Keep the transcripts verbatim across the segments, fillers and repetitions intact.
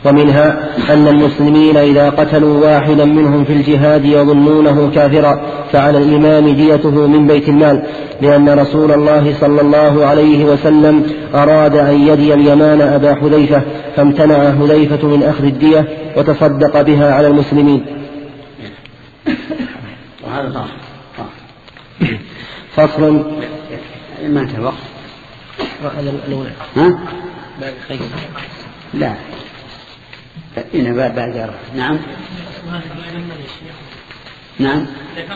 ومنها أن المسلمين إذا قتلوا واحدا منهم في الجهاد يظنونه كافرا فعلى الإمام ديته من بيت المال، لأن رسول الله صلى الله عليه وسلم أراد أن يدي اليمان أبا حذيفة فامتنع حذيفة من أخذ الدية وتصدق بها على المسلمين. وهذا فصل. ما انتهى الوقت؟ ها؟ لا إن باب بعد. نعم نعم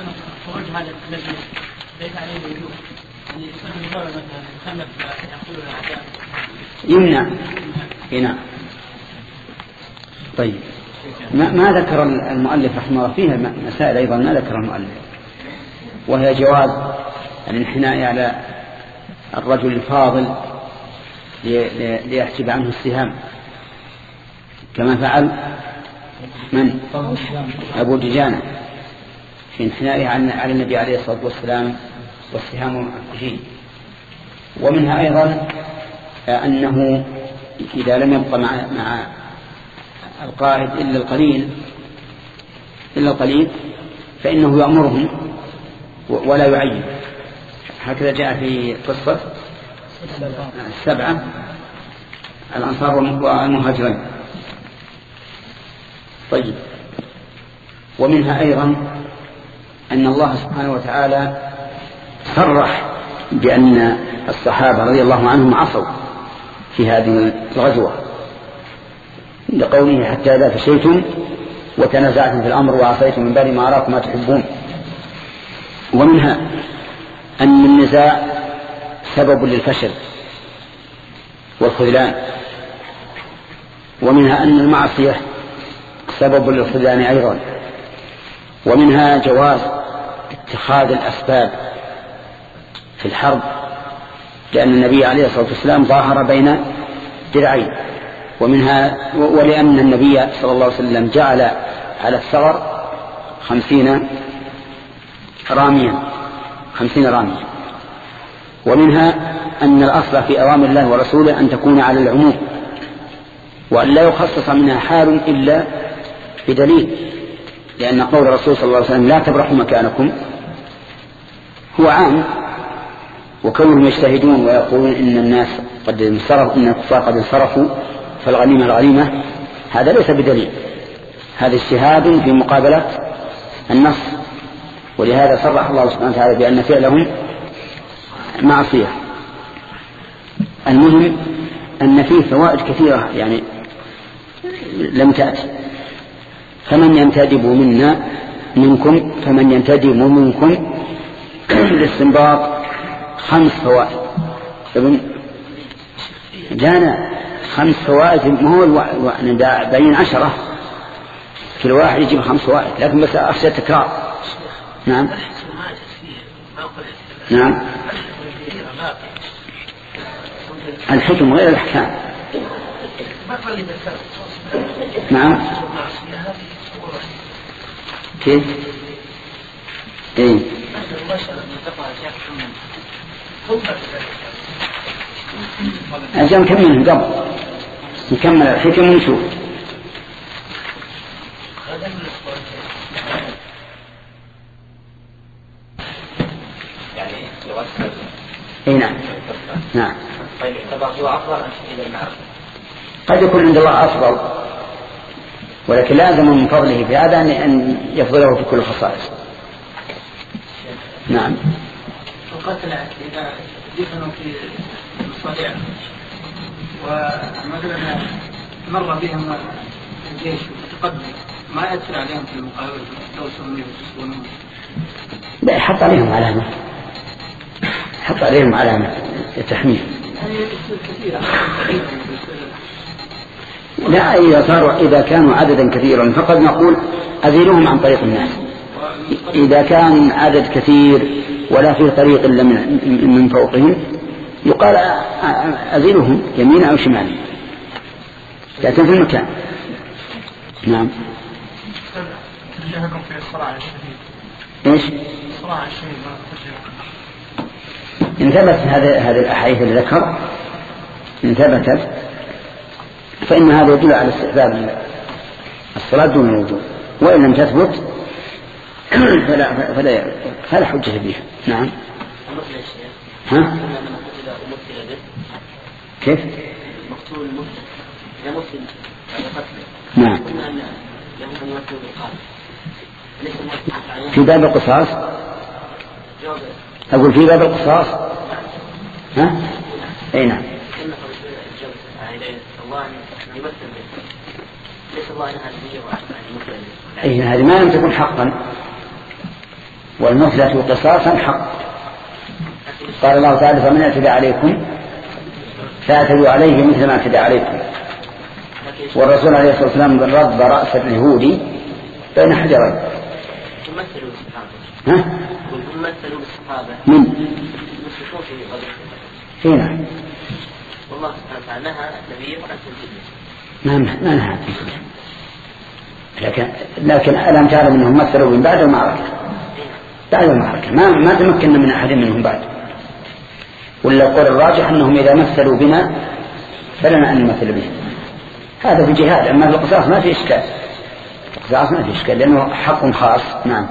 يمنع هنا. طيب ما, ما ذكر المؤلف رحمه الله فيها مسائل أيضا ما ذكر المؤلف، وهي جواز الانحناء على الرجل الفاضل ليحجب عنه السهام كما فعل من أبو دجانة في انحنائه على النبي عليه الصلاة والسلام والسهام فيه. ومنها أيضا أنه إذا لم يبقى مع, مع القائد إلا القليل إلا القليل فإنه يأمرهم ولا يعين. هكذا جاء في قصة السبعة الأنصار والمهاجرين. طيب ومنها أيضا أن الله سبحانه وتعالى صرح بأن الصحابة رضي الله عنهم عصوا في هذه الغزوة لقوله حتى إذا فشيتم وتنازعتم في الأمر وعصيتم من بعد ما أراكم ما تحبون. ومنها أن النزاع سبب للفشل والخذلان، ومنها أن المعصية سبب للخذلان أيضا. ومنها جواز اتخاذ الأسباب في الحرب، لأن النبي عليه الصلاة والسلام ظاهر بين درعين. ومنها ولأن النبي صلى الله عليه وسلم جعل على الثغر خمسين راميا خمسين راميا. ومنها أن الأصل في أوامر الله ورسوله أن تكون على العموم، وأن لا يخصص منها حال إلا بدليل، لأن قول الرسول صلى الله عليه وسلم لا تبرحوا مكانكم هو عام، وكونهم يجتهدون ويقولون إن الناس قد انصرفوا إن الكفار قد انصرفوا فالغنيمة الغنيمة هذا ليس بدليل، هذا اجتهاد في مقابلة النص. ولهذا صرح الله سبحانه وتعالى بأن فعلهم معصية. المهم أن فيه فوائد كثيرة يعني لم تأتي. فمن ينتدب منا منكم فمن ينتدب منكم للاستنباط خمس فوائد. ابن جانا خمس فوائد، ما هو بين عشرة كل واحد يجيب خمس فوائد، لكن بس أخشى تكرار. نعم نعم الحكم غير الأحكام. نعم كيف ايه أجل نكمل قبل نكمل الحكم ونشوف. اي نعم نعم. طيب هو أفضل أن تفيد المعرفة؟ قد يكون عند الله أفضل، ولكن لازم من فضله في هذا أن يفضله في كل خصائص. نعم. القتلى إذا دفنوا في المصاريع ومثلا مر بهم الجيش وتقدم ما يأثر عليهم في المقابل لو سموا يسكنون؟ لا، يحط عليهم علامة، يحط عليهم علامة التحميل. لا، إذا صاروا إذا كانوا عددا كثيرا فقد نقول أزيلهم عن طريق الناس. إذا كان عدد كثير ولا في طريق إلا من فوقهم يقال أزيلهم يمينا أو شمالا، لكن في المكان. نعم. ترجعكم في الصراع الشديد. إيش؟ الصراع الشديد. إن ثبت هذه هذه الأحاديث اللي ذكر إن ثبتت فإن هذا يدل على استحباب الصلاة دون الوضوء، وإن لم تثبت فلا, فلا, فلا حجة فيها. نعم. ها؟ كيف؟ مقتول المسلم إذا مسلم على قتله. نعم. في باب القصاص. أقول في باب القصاص. ها؟ أي نعم. أي هذه ما لم تكن حقا، والمثلة قصاصا حق. قال الله تعالى فمن اعتدى عليكم فاعتدوا عليه مثل ما اعتدى عليكم. والرسول عليه الصلاة والسلام رد رأس اليهودي بين حجرين. تمثلوا بالصحابة. ها؟ تمثلوا بالصحابة. من؟ المشركون في غزوة. هنا. والله سبحانه وتعالى نهى النبي عن تمثيله. ما ما نهى. لكن لكن ألم تعلم أنهم مثلوا من بعد المعركة. بعد المعركة ما ما تمكن من أحد منهم بعد. ولا قول الراجح أنهم إذا مثلوا بنا فلنا أن نمثل بهم. هذا في جهاد. أما في القصاص ما في إشكال. القصاص ما في إشكال لأنه حق خاص. نعم.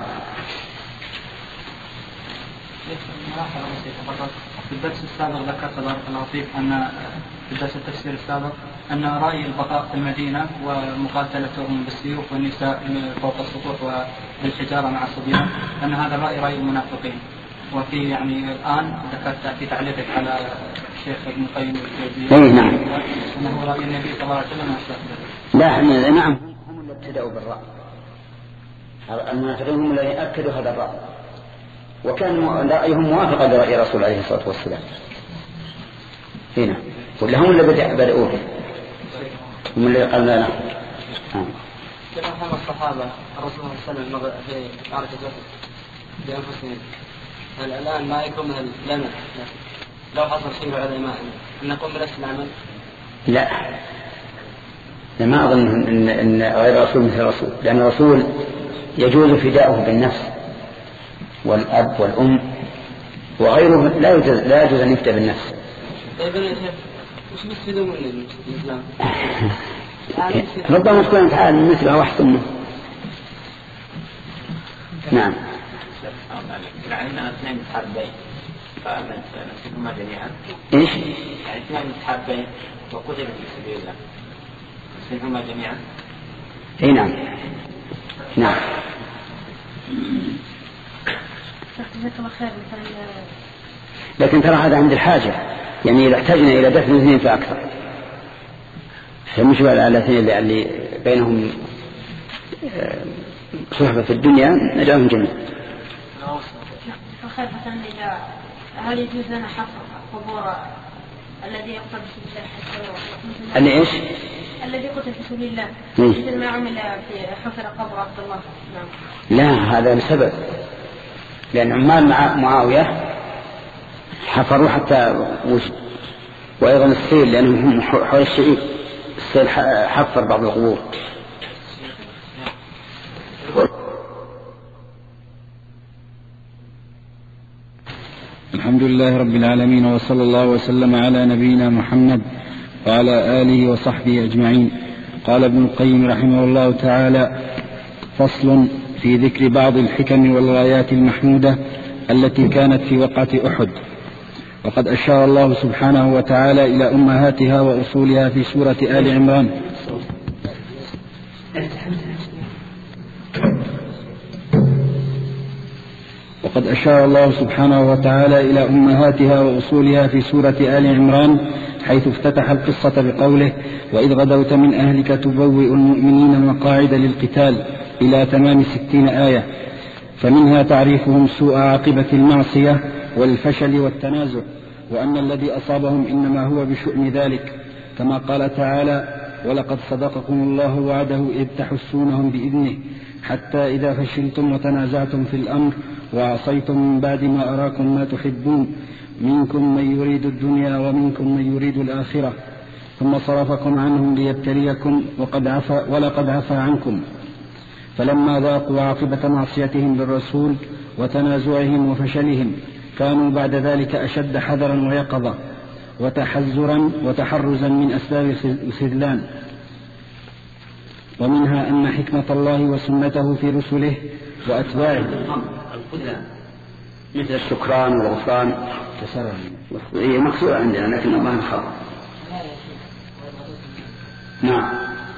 في الدرس السابق ذكرت بارك الله فيك أن في الدرس التفسير السابق أن رأي البقاء في المدينة ومقاتلتهم بالسيوف والنساء فوق السطوح والحجارة مع الصبيان أن هذا الرأي رأي المنافقين. وفي يعني الآن ذكرت في تعليقك على الشيخ ابن القيم الجوزية نعم. أنه رأي النبي صلى الله عليه وسلم. لا نعم هم اللي ابتدأوا بالرأي. المنافقين هم الذين أكدوا هذا الرأي، وكان رأيهم موافقا لرأي رسول عليه الصلاة والسلام. هنا ولا هم اللي بدأوا به، هم اللي قال لنا. كما فهم الصحابة الرسول صلى الله عليه وسلم في معركة أحد بأنفسهم، هل الآن ما يكون لنا لو حصل شيء على إيمان أن نقوم بنفس العمل؟ لا ما أظن إن, إن غير رسول مثل الرسول، لأن الرسول يجوز فداؤه بالنفس والأب والأم وغيره لا يجوز لا يجوز أن يفدى بالنفس. طيب يا شيخ وش بيستفيدون من الإسلام؟ ربما تكون تعالى مثلها واحسن. نعم. يعني اثنين متحابين فنسيبهما جميعا. ايش؟ يعني اثنين متحابين وقتلوا في سبيل الله نسيبهما جميعا. اي نعم. نعم. لكن ترى هذا عند الحاجة، يعني إذا احتاجنا إلى دفن اثنين فأكثر، فمشبه على الاثنين اللي بينهم صحبة في الدنيا نجاهم جميعا. هل يجوز لنا حفر قبور الذي يقتل في سبيل الله؟ اللي ايش؟ الذي قتل في سبيل الله مثل ما عمل في حفر قبر عبد الله. نعم. لا هذا لسبب، لأن عمال مع معاوية حفروا حتى وجد، وأيضا السيل لأنهم حول الشعيب السيل حفر بعض القبور. الحمد لله رب العالمين، وصلى الله وسلم على نبينا محمد وعلى آله وصحبه أجمعين. قال ابن القيم رحمه الله تعالى: فصل في ذكر بعض الحكم والغايات المحمودة التي كانت في وقعة أحد. وقد أشار الله سبحانه وتعالى إلى أمهاتها وأصولها في سورة آل عمران. وقد أشار الله سبحانه وتعالى إلى أمهاتها وأصولها في سورة آل عمران، حيث افتتح القصة بقوله: وإذ غدوت من أهلك تبوئ المؤمنين مقاعد للقتال، إلى تمام ستين آية، فمنها تعريفهم سوء عاقبة المعصية والفشل والتنازع، وأن الذي أصابهم إنما هو بشؤم ذلك، كما قال تعالى: ولقد صدقكم الله وعده إذ تحسونهم بإذنه حتى إذا فشلتم وتنازعتم في الأمر وعصيتم من بعد ما أراكم ما تحبون منكم من يريد الدنيا ومنكم من يريد الآخرة ثم صرفكم عنهم ليبتليكم وقد عفا ولقد عفا عنكم. فلما ذاقوا عاقبة معصيتهم بالرسول وتنازعهم وفشلهم كانوا بعد ذلك أشد حذرا ويقظة وتحزرا وتحرزا من أسباب الخذلان، ومنها أن حكمة الله وسنته في رسله وأتباعه مثل الشكران والغفران هي مكسورة عندنا لكن الله انخفض. نعم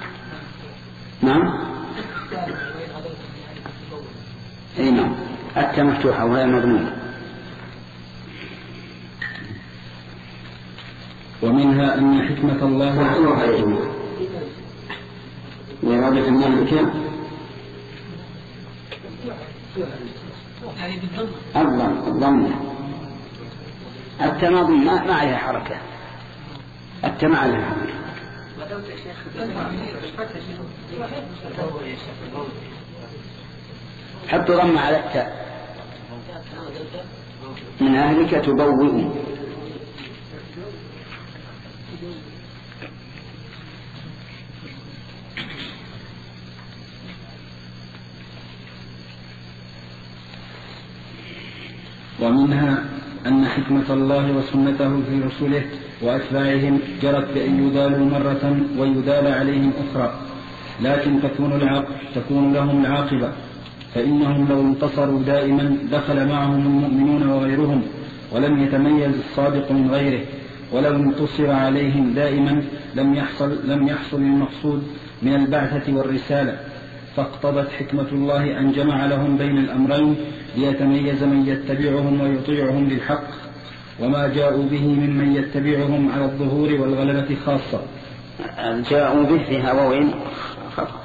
نعم اي نعم التاء مفتوحة وهي مضمونة. ومنها أن حكمة الله وإرادة الملك الظن الظن التماضي ما ما عليها حركة التماضي عليها حركة. حط ضم على التاء من أهلك تبوئ. ومنها أن حكمة الله وسنته في رسله وأتباعهم جرت بأن يدالوا مرة ويدال عليهم أخرى، لكن تكون, العاق... تكون لهم العاقبة، فإنهم لو انتصروا دائما دخل معهم المؤمنون وغيرهم ولم يتميز الصادق من غيره، ولو انتصر عليهم دائما لم يحصل, لم يحصل المقصود من البعثة والرسالة. فاقتضت حكمة الله أن جمع لهم بين الأمرين ليتميز من يتبعهم ويطيعهم للحق، وما جاءوا به ممن يتبعهم على الظهور والغلبة خاصة. جاءوا به في هواوين خطأ.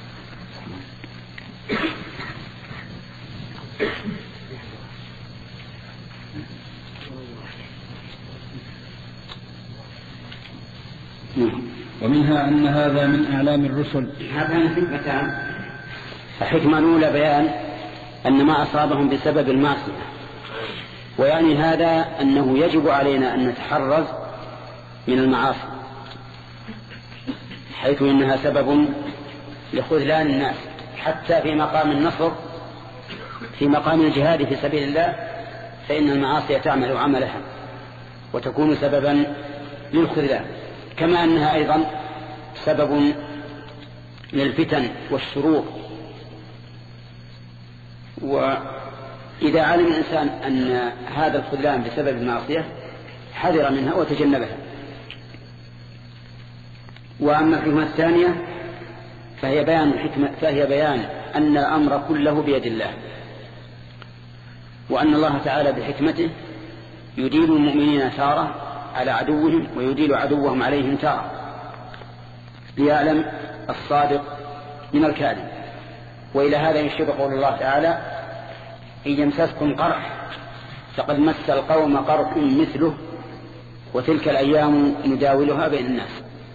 ومنها أن هذا من أعلام الرسل. هذان حكمتان. الحكمة الأولى بيان أن ما أصابهم بسبب المعصية، ويعني هذا أنه يجب علينا أن نتحرز من المعاصي، حيث إنها سبب لخذلان الناس حتى في مقام النصر، في مقام الجهاد في سبيل الله، فإن المعاصي تعمل عملها وتكون سببا للخذلان، كما أنها أيضا سبب للفتن والشرور. وإذا علم الإنسان أن هذا الخذلان بسبب المعصية حذر منها وتجنبها. وأما الحكمة الثانية فهي بيان الحكمة فهي بيان أن الأمر كله بيد الله، وأن الله تعالى بحكمته يديل المؤمنين تارة على عدوهم ويديل عدوهم عليهم تارة، ليعلم الصادق من الكاذب. وإلى هذا يشير قول الله تعالى: إن يمسسكم قرح فقد مس القوم قرح مثله وتلك الأيام نداولها بين الناس.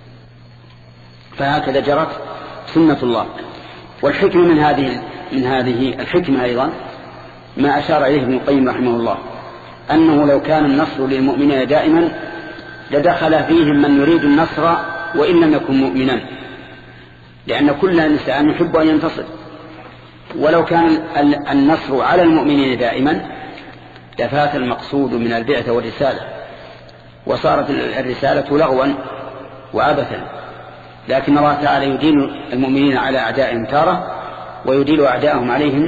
فهكذا جرت سنة الله. والحكمة من هذه من هذه الحكمة أيضا ما أشار إليه ابن القيم رحمه الله، أنه لو كان النصر للمؤمنين دائما لدخل فيهم من يريد النصر وإن لم يكن مؤمنا، لأن كل إنسان يحب أن ينتصر. ولو كان النصر على المؤمنين دائما لفات المقصود من البعثة والرسالة، وصارت الرسالة لغوا وعبثا. لكن الله تعالى يدين المؤمنين على أعدائهم تارة ويدين أعدائهم عليهم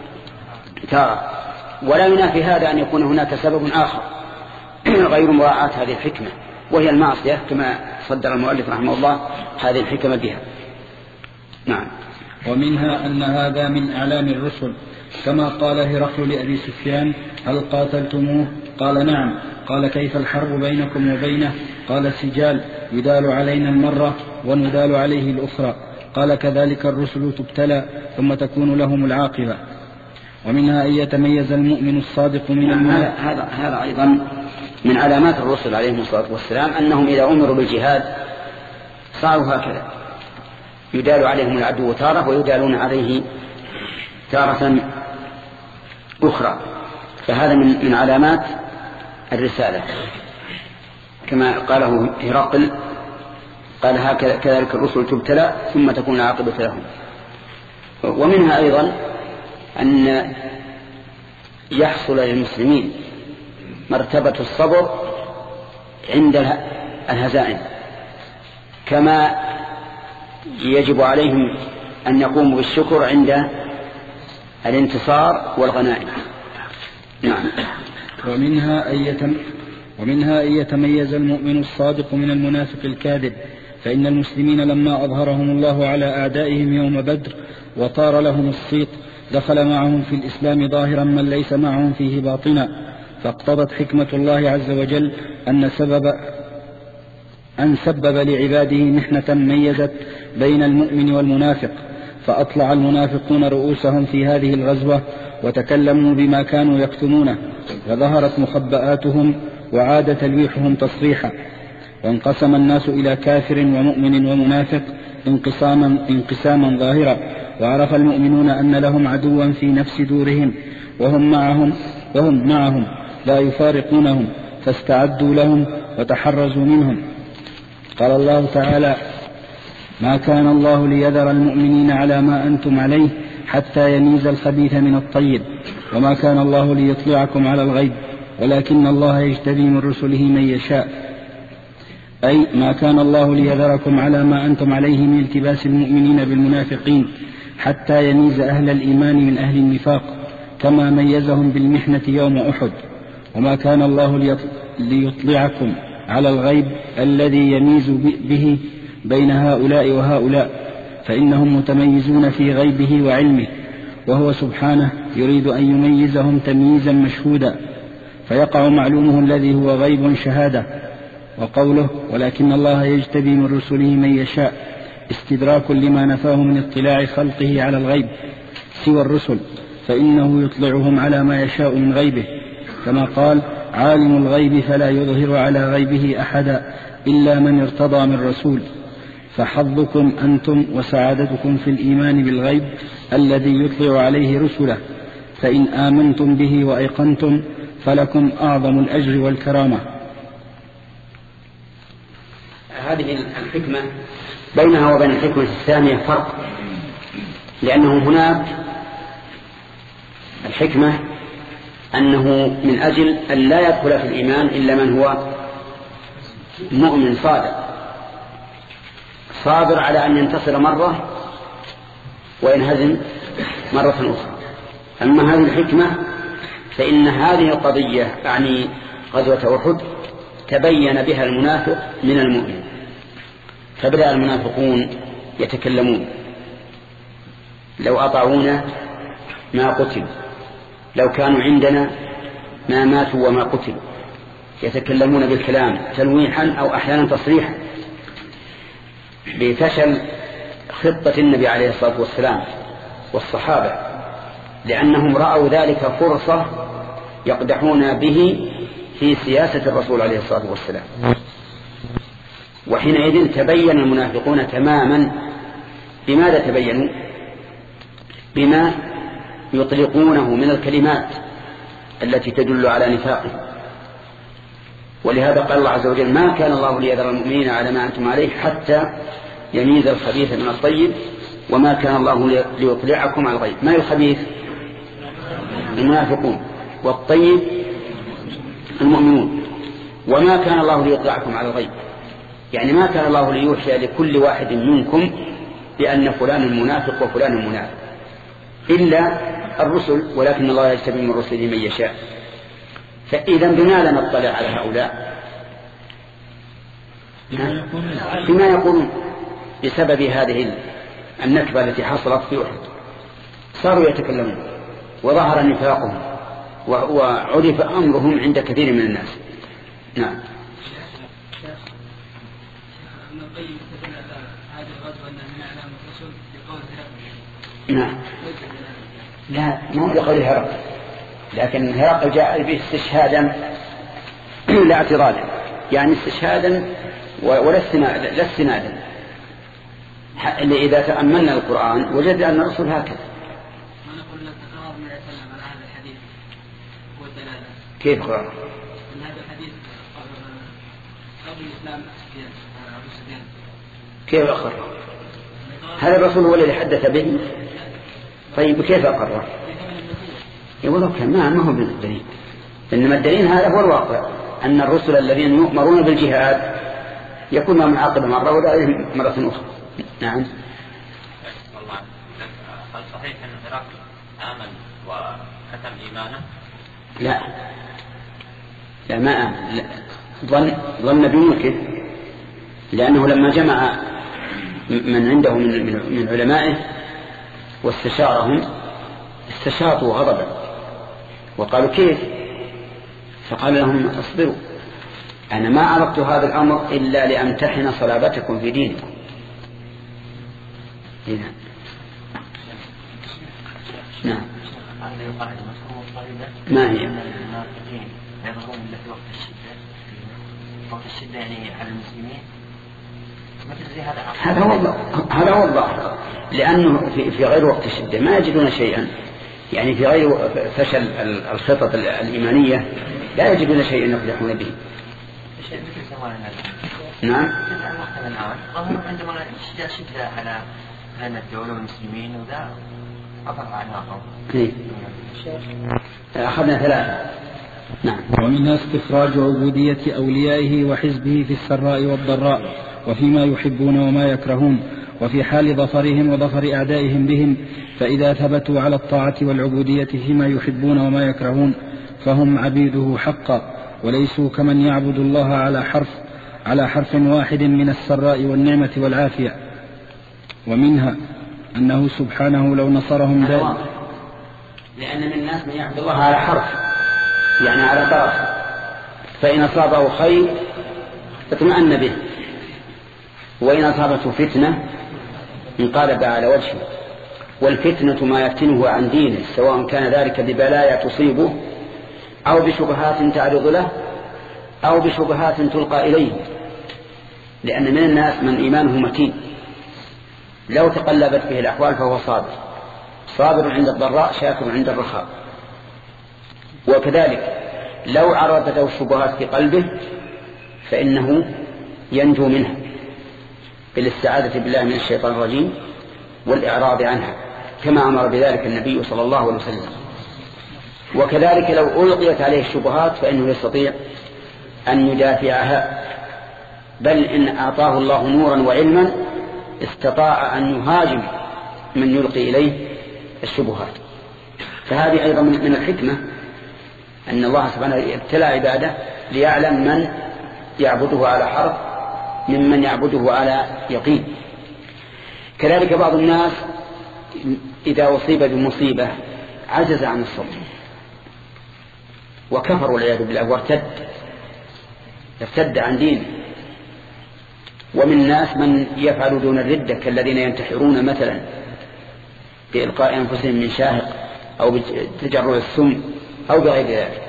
تارة. ولا ينافي هذا أن يكون هناك سبب آخر غير مراعاة هذه الحكمة، وهي المعصية، كما صدر المؤلف رحمه الله هذه الحكمة بها. نعم. ومنها أن هذا من أعلام الرسل، كما قال هرقل لأبي سفيان: هل قاتلتموه؟ قال: نعم. قال: كيف الحرب بينكم وبينه؟ قال: سجال، يدال علينا المرة وندال عليه الأخرى. قال: كذلك الرسل تبتلى ثم تكون لهم العاقبة. ومنها أن يتميز المؤمن الصادق من المؤمن. هذا هذا أيضا من علامات الرسل عليهم الصلاة والسلام، أنهم إذا أمروا بالجهاد صاروا هكذا، يدال عليهم العدو تارة ويدالون عليه تارة أخرى. فهذا من من علامات الرسالة، كما قاله هرقل، قال: هكذا كذلك الرسل تبتلى ثم تكون العاقبة لهم. ومنها أيضا أن يحصل للمسلمين مرتبة الصبر عند الهزائم، كما يجب عليهم أن يقوموا بالشكر عند الانتصار والغنائم. نعم. ومنها أن يتم ومنها أن يتميز المؤمن الصادق من المنافق الكاذب، فإن المسلمين لما أظهرهم الله على أعدائهم يوم بدر وطار لهم الصيت دخل معهم في الإسلام ظاهرا من ليس معهم فيه باطنا، فاقتضت حكمة الله عز وجل أن سبب أن سبب لعباده محنة ميزت بين المؤمن والمنافق، فأطلع المنافقون رؤوسهم في هذه الغزوة وتكلموا بما كانوا يكتمونه، وظهرت مخبآتهم وعاد تلويحهم تصريحا، وانقسم الناس إلى كافر ومؤمن ومنافق انقساما, انقساما ظاهرا، وعرف المؤمنون أن لهم عدوا في نفس دورهم وهم معهم, وهم معهم لا يفارقونهم، فاستعدوا لهم وتحرزوا منهم. قال الله تعالى: ما كان الله ليذر المؤمنين على ما أنتم عليه حتى يميز الخبيث من الطيب، وما كان الله ليطلعكم على الغيب ولكن الله يجتبي من رسله من يشاء، أي ما كان الله ليذركم على ما أنتم عليه من التباس المؤمنين بالمنافقين حتى يميز أهل الإيمان من أهل النفاق، كما ميزهم بالمحنة يوم أحد. وما كان الله ليطلعكم على الغيب الذي يميز به بين هؤلاء وهؤلاء، فإنهم متميزون في غيبه وعلمه، وهو سبحانه يريد أن يميزهم تمييزا مشهودا، فيقع معلومه الذي هو غيب شهادة. وقوله: ولكن الله يجتبي من رسله من يشاء، استدراك لما نفاه من اطلاع خلقه على الغيب سوى الرسل، فإنه يطلعهم على ما يشاء من غيبه، كما قال: عالم الغيب فلا يظهر على غيبه أحدا إلا من ارتضى من رسول. فحظكم أنتم وسعادتكم في الإيمان بالغيب الذي يطلع عليه رسله، فإن آمنتم به وأيقنتم فلكم أعظم الأجر والكرامة. هذه الحكمة بينها وبين الحكمة الثانية فرق، لأنه هناك الحكمة أنه من أجل أن لا يدخل في الإيمان إلا من هو مؤمن صادق صابر على أن ينتصر مرة وينهزم مرة أخرى. أما هذه الحكمة فإن هذه القضية يعني غزوة أحد تبين بها المنافق من المؤمن، فبدأ المنافقون يتكلمون: لو أطاعونا ما قتلوا، لو كانوا عندنا ما ماتوا وما قتلوا. يتكلمون بالكلام تلويحا أو أحيانا تصريحا بفشل خطة النبي عليه الصلاة والسلام والصحابة، لأنهم رأوا ذلك فرصة يقدحون به في سياسة الرسول عليه الصلاة والسلام. وحينئذ تبين المنافقون تماما. بماذا تبينوا؟ بما يطلقونه من الكلمات التي تدل على نفاقهم. ولهذا قال الله عز وجل: ما كان الله ليذر المؤمنين على ما أنتم عليه حتى يميز الخبيث من الطيب، وما كان الله ليطلعكم على الغيب. ما الخبيث؟ المنافقون، والطيب المؤمنون. وما كان الله ليطلعكم على الغيب، يعني ما كان الله ليوحي لكل واحد منكم بأن فلان منافق وفلان منافق إلا الرسل، ولكن الله يجتبي من رسله من يشاء. فإذا بما لا نطلع على هؤلاء بما يقولون بسبب هذه النكبة التي حصلت في أحد، صاروا يتكلمون وظهر نفاقهم وعرف أمرهم عند كثير من الناس. نعم. نعم. لا ما هو لقول هرقل، لكن هرقل جاء به استشهادا لا اعتراضا، يعني استشهادا ولا استنادا. إذا تأملنا القرآن وجد أن الرسول هكذا. كيف قرأ؟ كيف أقر؟ هذا الرسول هو الذي حدث به. طيب كيف أقر؟ يقول كان ما هو بالدليل، إنما الدليل هذا هو الواقع، أن الرسل الذين يؤمرون بالجهاد يكون ما معاقبة مرة ولا مرة أخرى. نعم. والله هل صحيح أن هرقل آمن وختم إيمانه؟ لا لا ما آمن، لا. ظن ظن بملكه، لأنه لما جمع من عنده من من علمائه واستشارهم استشاطوا غضبا وقالوا كيف؟ فقال لهم اصبروا، أنا ما عرفت هذا الأمر إلا لأمتحن صلابتكم في دينكم. نعم. نعم. ما هي؟ وقت الشدة يعني على المسلمين هذا هو هذا هو الظاهر، لأنه في, في غير وقت الشدة ما يجدون شيئا، يعني في غير فشل الخطط الإيمانية لا يجدون شيئا يفلحون به. نعم. عندما الشدة شدة على على الدولة والمسلمين وذا أضر عناقهم. أخذنا ثلاثة. نعم. ومنها استخراج عبودية أوليائه وحزبه في السراء والضراء وفيما يحبون وما يكرهون، وفي حال ظفرهم وظفر أعدائهم بهم، فإذا ثبتوا على الطاعة والعبودية فيما يحبون وما يكرهون فهم عبيده حقا، وليسوا كمن يعبد الله على حرف على حرف واحد من السراء والنعمة والعافية. ومنها أنه سبحانه لو نصرهم دائما، لأن من الناس من يعبد الله على حرف، يعني على طرف، فإن أصابه خير اطمأن به، وإن أصابته فتنة انقلب على وجهه. والفتنة ما يفتنه عن دينه، سواء كان ذلك ببلايا تصيبه أو بشبهات تعرض له أو بشبهات تلقى إليه، لأن من الناس من إيمانه متين لو تقلبت به الأحوال فهو صابر، صابر عند الضراء شاكر عند الرخاء. وكذلك لو عرضت له الشبهات في قلبه فإنه ينجو منها بالاستعاذة بالله من الشيطان الرجيم والإعراض عنها، كما أمر بذلك النبي صلى الله عليه وسلم. وكذلك لو ألقيت عليه الشبهات فإنه يستطيع أن يدافعها، بل إن أعطاه الله نورا وعلما استطاع أن يهاجم من يلقي إليه الشبهات. فهذه أيضا من الحكمة أن الله سبحانه ابتلى عباده ليعلم من يعبده على حرف ممن يعبده على يقين. كذلك بعض الناس إذا أصيب بمصيبة عجز عن الصبر وكفر والعياذ بالله وارتد ارتد عن دينه. ومن الناس من يفعل دون الردة كالذين ينتحرون مثلا بإلقاء أنفسهم من شاهق أو بتجرع السم أو بغير ذلك.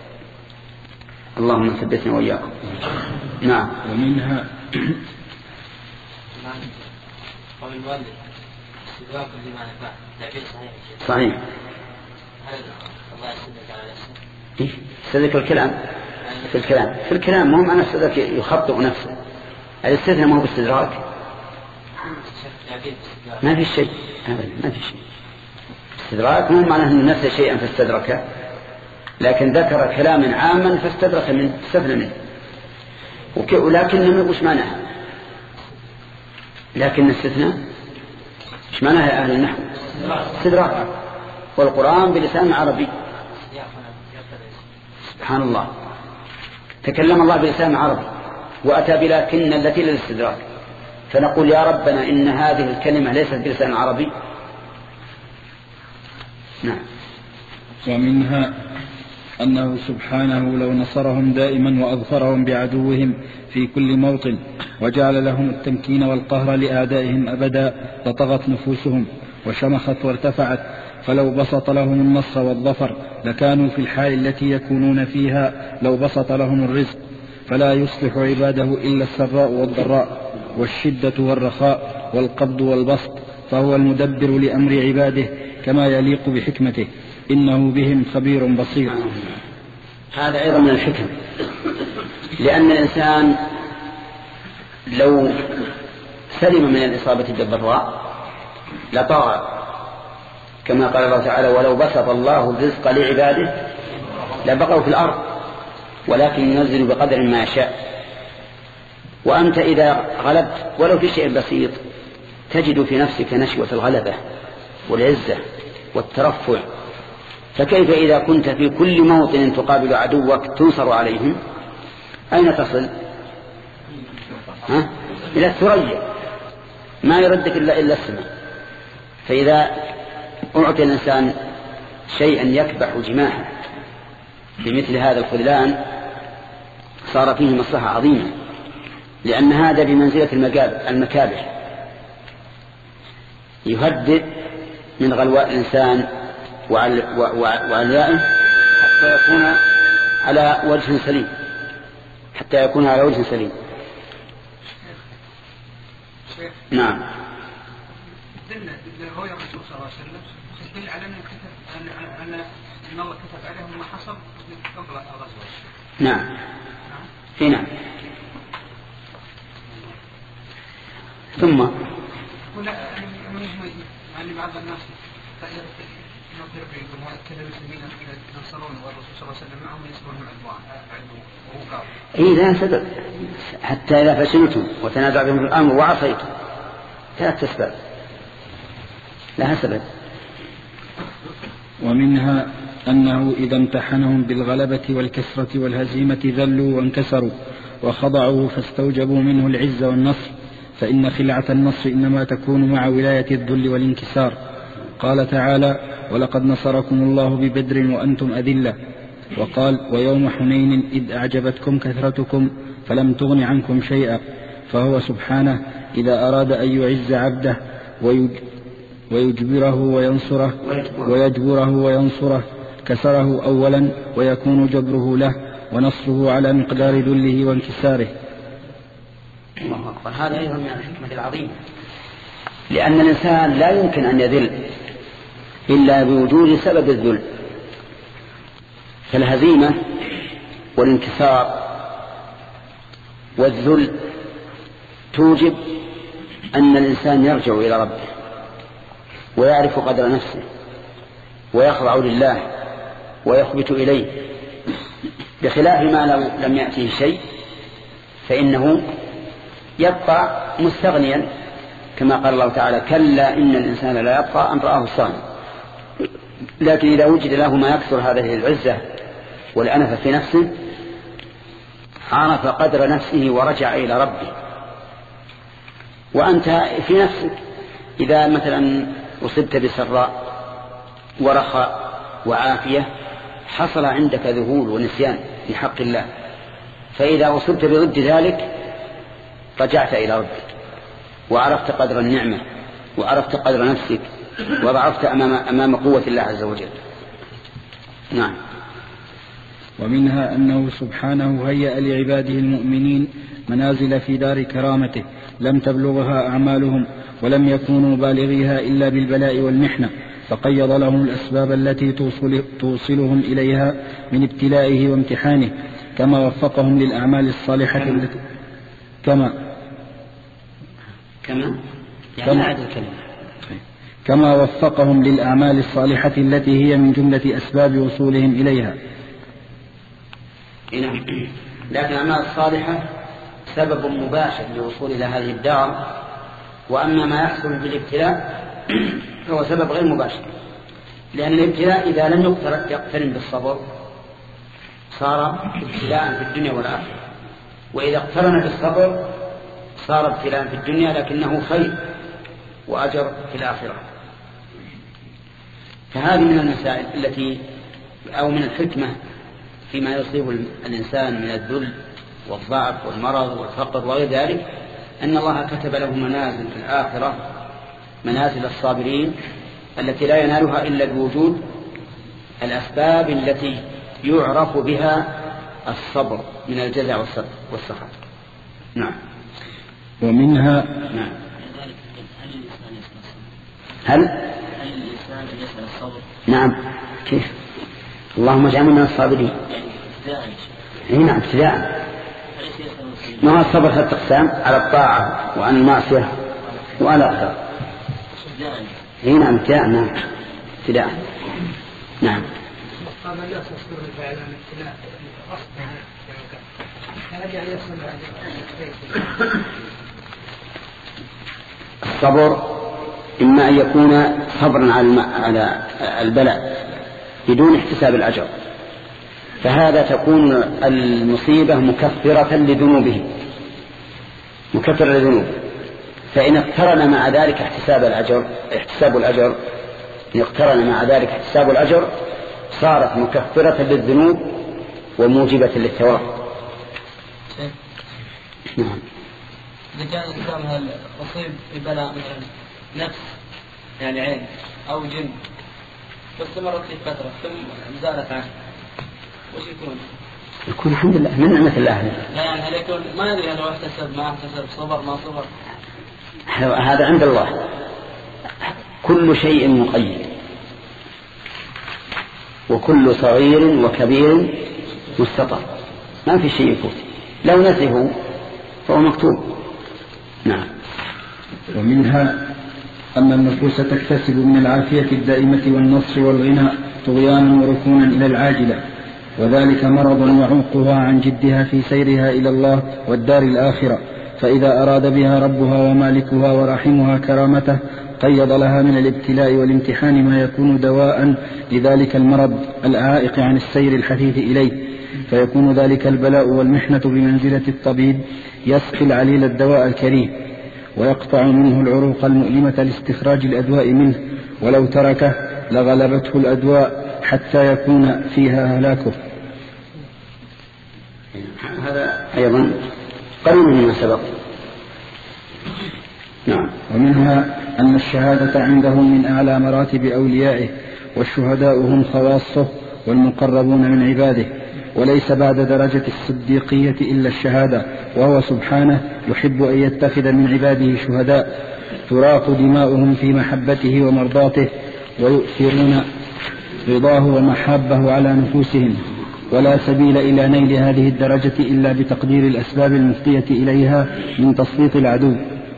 اللهم ثبتنا وإياكم. نعم. ومنها قول المؤلف استدراك لما نفع تعبير صحيح. صحيح. هل الله يستدرك على نفسه؟ إيه؟ استدرك الكلام في الكلام في الكلام مو معنى استدرك يخطئ نفسه. الاستثناء ما هو باستدراك، ما في شيء أبدا، ما في شيء. استدراك مو معنى أنه نسى شيئا فاستدركه، لكن ذكر كلاما عاما فاستدرك منه استثنى منه. ولكن وش معناها؟ لكن الاستثناء وش معناها يا أهل النحو؟ استدراك، والقرآن بلسان عربي. سبحان الله، تكلم الله بلسان عربي وأتى بلكن التي للاستدراك، فنقول يا ربنا إن هذه الكلمة ليست بلسان عربي. نعم. ومنها أنه سبحانه لو نصرهم دائما وأظفرهم بعدوهم في كل موطن وجعل لهم التمكين والقهر لأعدائهم أبدا لطغت نفوسهم وشمخت وارتفعت، فلو بسط لهم النصر والظفر لكانوا في الحال التي يكونون فيها لو بسط لهم الرزق، فلا يصلح عباده إلا السراء والضراء والشدة والرخاء والقبض والبسط، فهو المدبر لأمر عباده كما يليق بحكمته، إنه بهم خبير بصير. هذا أيضا من الحكم، لأن الإنسان لو سلم من الإصابة بالضراء لطغى، كما قال الله تعالى ولو بسط الله الرزق لعباده لبقوا في الأرض ولكن ينزل بقدر ما يشاء. وأنت إذا غلبت ولو في شيء بسيط تجد في نفسك نشوة الغلبة والعزة والترفع، فكيف إذا كنت في كل موطن تقابل عدوك تنصر عليهم؟ أين تصل؟ ها؟ إلى الثريا، ما يردك إلا إلا السماء. فإذا أعطي الإنسان شيئا يكبح جماحه بمثل هذا الخذلان صار فيه مصلحة عظيمة، لأن هذا بمنزلة المكابح، يهدئ من غلواء الإنسان وعليائه حتى يكون على وجه سليم حتى يكون على وجه سليم. نعم. دل رؤيا الرسول صلى الله عليه وسلم تدل على أن أن الله كتب عليهم ما حصل قبل الرسول. نعم. في نعم. ثم ولا يعني بعض الناس يقول هذا كذا المسلمين ينصرون والرسول صلى الله عليه وسلم معهم ينصرون العدو. إيه لا سبب، حتى إذا فشلتم وتنازعتم في الأمر وعصيتم ثلاث أسباب لها سبب. ومنها أنه إذا امتحنهم بالغلبة والكسرة والهزيمة ذلوا وانكسروا وخضعوا فاستوجبوا منه العز والنصر، فإن خلعة النصر إنما تكون مع ولاية الذل والانكسار. قال تعالى: ولقد نصركم الله ببدر وأنتم أذلة. وقال: ويوم حنين إذ أعجبتكم كثرتكم فلم تغن عنكم شيئا. فهو سبحانه إذا أراد أن يعز عبده ويجبره وينصره ويجبره وينصره كسره أولا، ويكون جبره له ونصره على مقدار ذله وانكساره. الله أكبر. هذا أيضا من الحكمة العظيمة، لأن الإنسان لا يمكن أن يذل إلا بوجود سبب الذل، فالهزيمة والانكسار والذل توجب أن الإنسان يرجع إلى ربه ويعرف قدر نفسه ويخضع لله ويخبت إليه، بخلاف ما لو لم يأتيه شيء فإنه يبقى مستغنيا، كما قال الله تعالى: كلا إن الإنسان لا يبقى أن رآه استغنى. لكن إذا وجد له ما يكسر هذه العزة والأنفة في نفسه عرف قدر نفسه ورجع إلى ربه. وأنت في نفسك إذا مثلا أصبت بسراء ورخاء وعافية حصل عندك ذهول ونسيان في حق الله، فإذا أصبت بضد ذلك رجعت إلى ربك وعرفت قدر النعمة وعرفت قدر نفسك وضعفت أمام, أمام قوة الله عز وجل. نعم. ومنها أنه سبحانه هيأ لعباده المؤمنين منازل في دار كرامته لم تبلغها أعمالهم ولم يكونوا بالغيها إلا بالبلاء والمحنة، فقيض لهم الأسباب التي توصل توصلهم إليها من ابتلائه وامتحانه، كما وفقهم للأعمال الصالحة التي كما كما كما, كما وفقهم للأعمال الصالحة التي هي من جملة أسباب وصولهم إليها. لكن الأعمال الصالحة سبب مباشر للوصول إلى هذه الدار، وأما ما يحصل بالابتلاء فهو سبب غير مباشر، لأن الابتلاء إذا لم يقترن بالصبر صار ابتلاء في الدنيا والآخرة، وإذا اقترن بالصبر صار ابتلاء في الدنيا لكنه خير وأجر في الآخرة. فهذه من المسائل التي أو من الحكمة فيما يصيب الإنسان من الذل والضعف والمرض والفقر وغير ذلك، أن الله كتب له منازل في الآخرة، منازل الصابرين التي لا ينالها إلا بوجود الأسباب التي يعرف بها الصبر من الجزع والسخط. نعم. ومنها نعم. هل هل الإنسان يسأل الصبر؟ نعم. كيف؟ اللهم اجعلنا من الصابرين. اي نعم ابتداء. ما هو الصبر ثلاث أقسام: على الطاعة وعن المعصية وعلى الآخرة. اي نعم ابتداء. نعم ابتداء. نعم. الصبر إما أن يكون صبرا على البلاء بدون احتساب الأجر، فهذا تكون المصيبة مكفرة لذنوبه مكفرة لذنوبه فإن اقترن مع ذلك احتساب الأجر احتساب الأجر إن اقترن مع ذلك احتساب الأجر صارت مكفرة للذنوب وموجبة للثواب. نعم. إذا كان الإنسان هل أصيب ببلاء مثلا نفس يعني عين أو جن واستمرت في فترة ثم زالت عنه وش يكون؟ يكون الحمد لله من نعمة الله. لا يعني هل يكون ما أدري هل هو احتسب ما احتسب صبر ما صبر؟ هذا عند الله كل شيء مقيد وكل صغير وكبير مستطر ما في شيء يفوت لو نسيه فهو مكتوب. نعم. ومنها أن النفوس تكتسب من العافية الدائمة والنصر والغنى طغيانا وركونا إلى العاجلة، وذلك مرض يعوقها عن جدها في سيرها إلى الله والدار الآخرة، فإذا أراد بها ربها ومالكها ورحمها كرامته قيض لها من الابتلاء والامتحان ما يكون دواء لذلك المرض العائق عن السير الحثيث إليه، فيكون ذلك البلاء والمحنة بمنزلة الطبيب يسقي العليل الدواء الكريم ويقطع منه العروق المؤلمة لاستخراج الأدواء منه، ولو تركه لغلبته الأدواء حتى يكون فيها هلاكه. هذا أيضا قريب مما سبق. نعم. ومنها أن الشهادة عندهم من أعلى مراتب أوليائه، والشهداء هم خواصه والمقربون من عباده، وليس بعد درجة الصديقية إلا الشهادة، وهو سبحانه يحب أن يتخذ من عباده شهداء تراق دماؤهم في محبته ومرضاته ويؤثرون رضاه ومحابه على نفوسهم، ولا سبيل إلى نيل هذه الدرجة إلا بتقدير الأسباب المفضية إليها من تسليط العدو.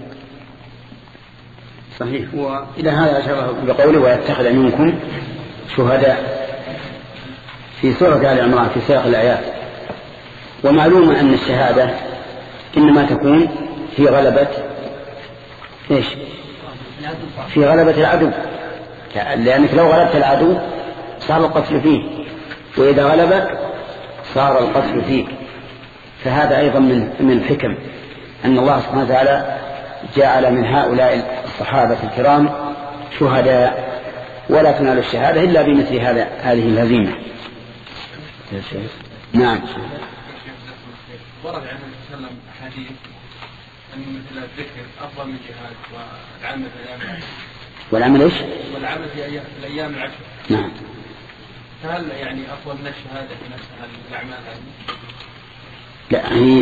صحيح. وإلى هذا أشار بقوله ويتخذ منكم شهداء في سورة آل عمران في سياق الآيات. ومعلوم أن الشهادة إنما تكون في غلبة إيش؟ في غلبة العدو، لأنك لو غلبت العدو صار القتل فيه، وإذا غلبك صار القتل فيك. فهذا أيضا من من حكم أن الله سبحانه وتعالى جعل من هؤلاء الصحابة الكرام شهداء، ولا تنال الشهادة إلا بمثل هذا هذه الهزيمة. نعم. ورد عن النبي صلى الله عليه وسلم حديث أن مثل الذكر أفضل من الجهاد والعمل في الأيام العشر. والعمل إيش؟ والعمل في الأيام العشر. نعم. فهل يعني أفضل من الشهادة في نفسها الأعمال هذه؟ لا، هي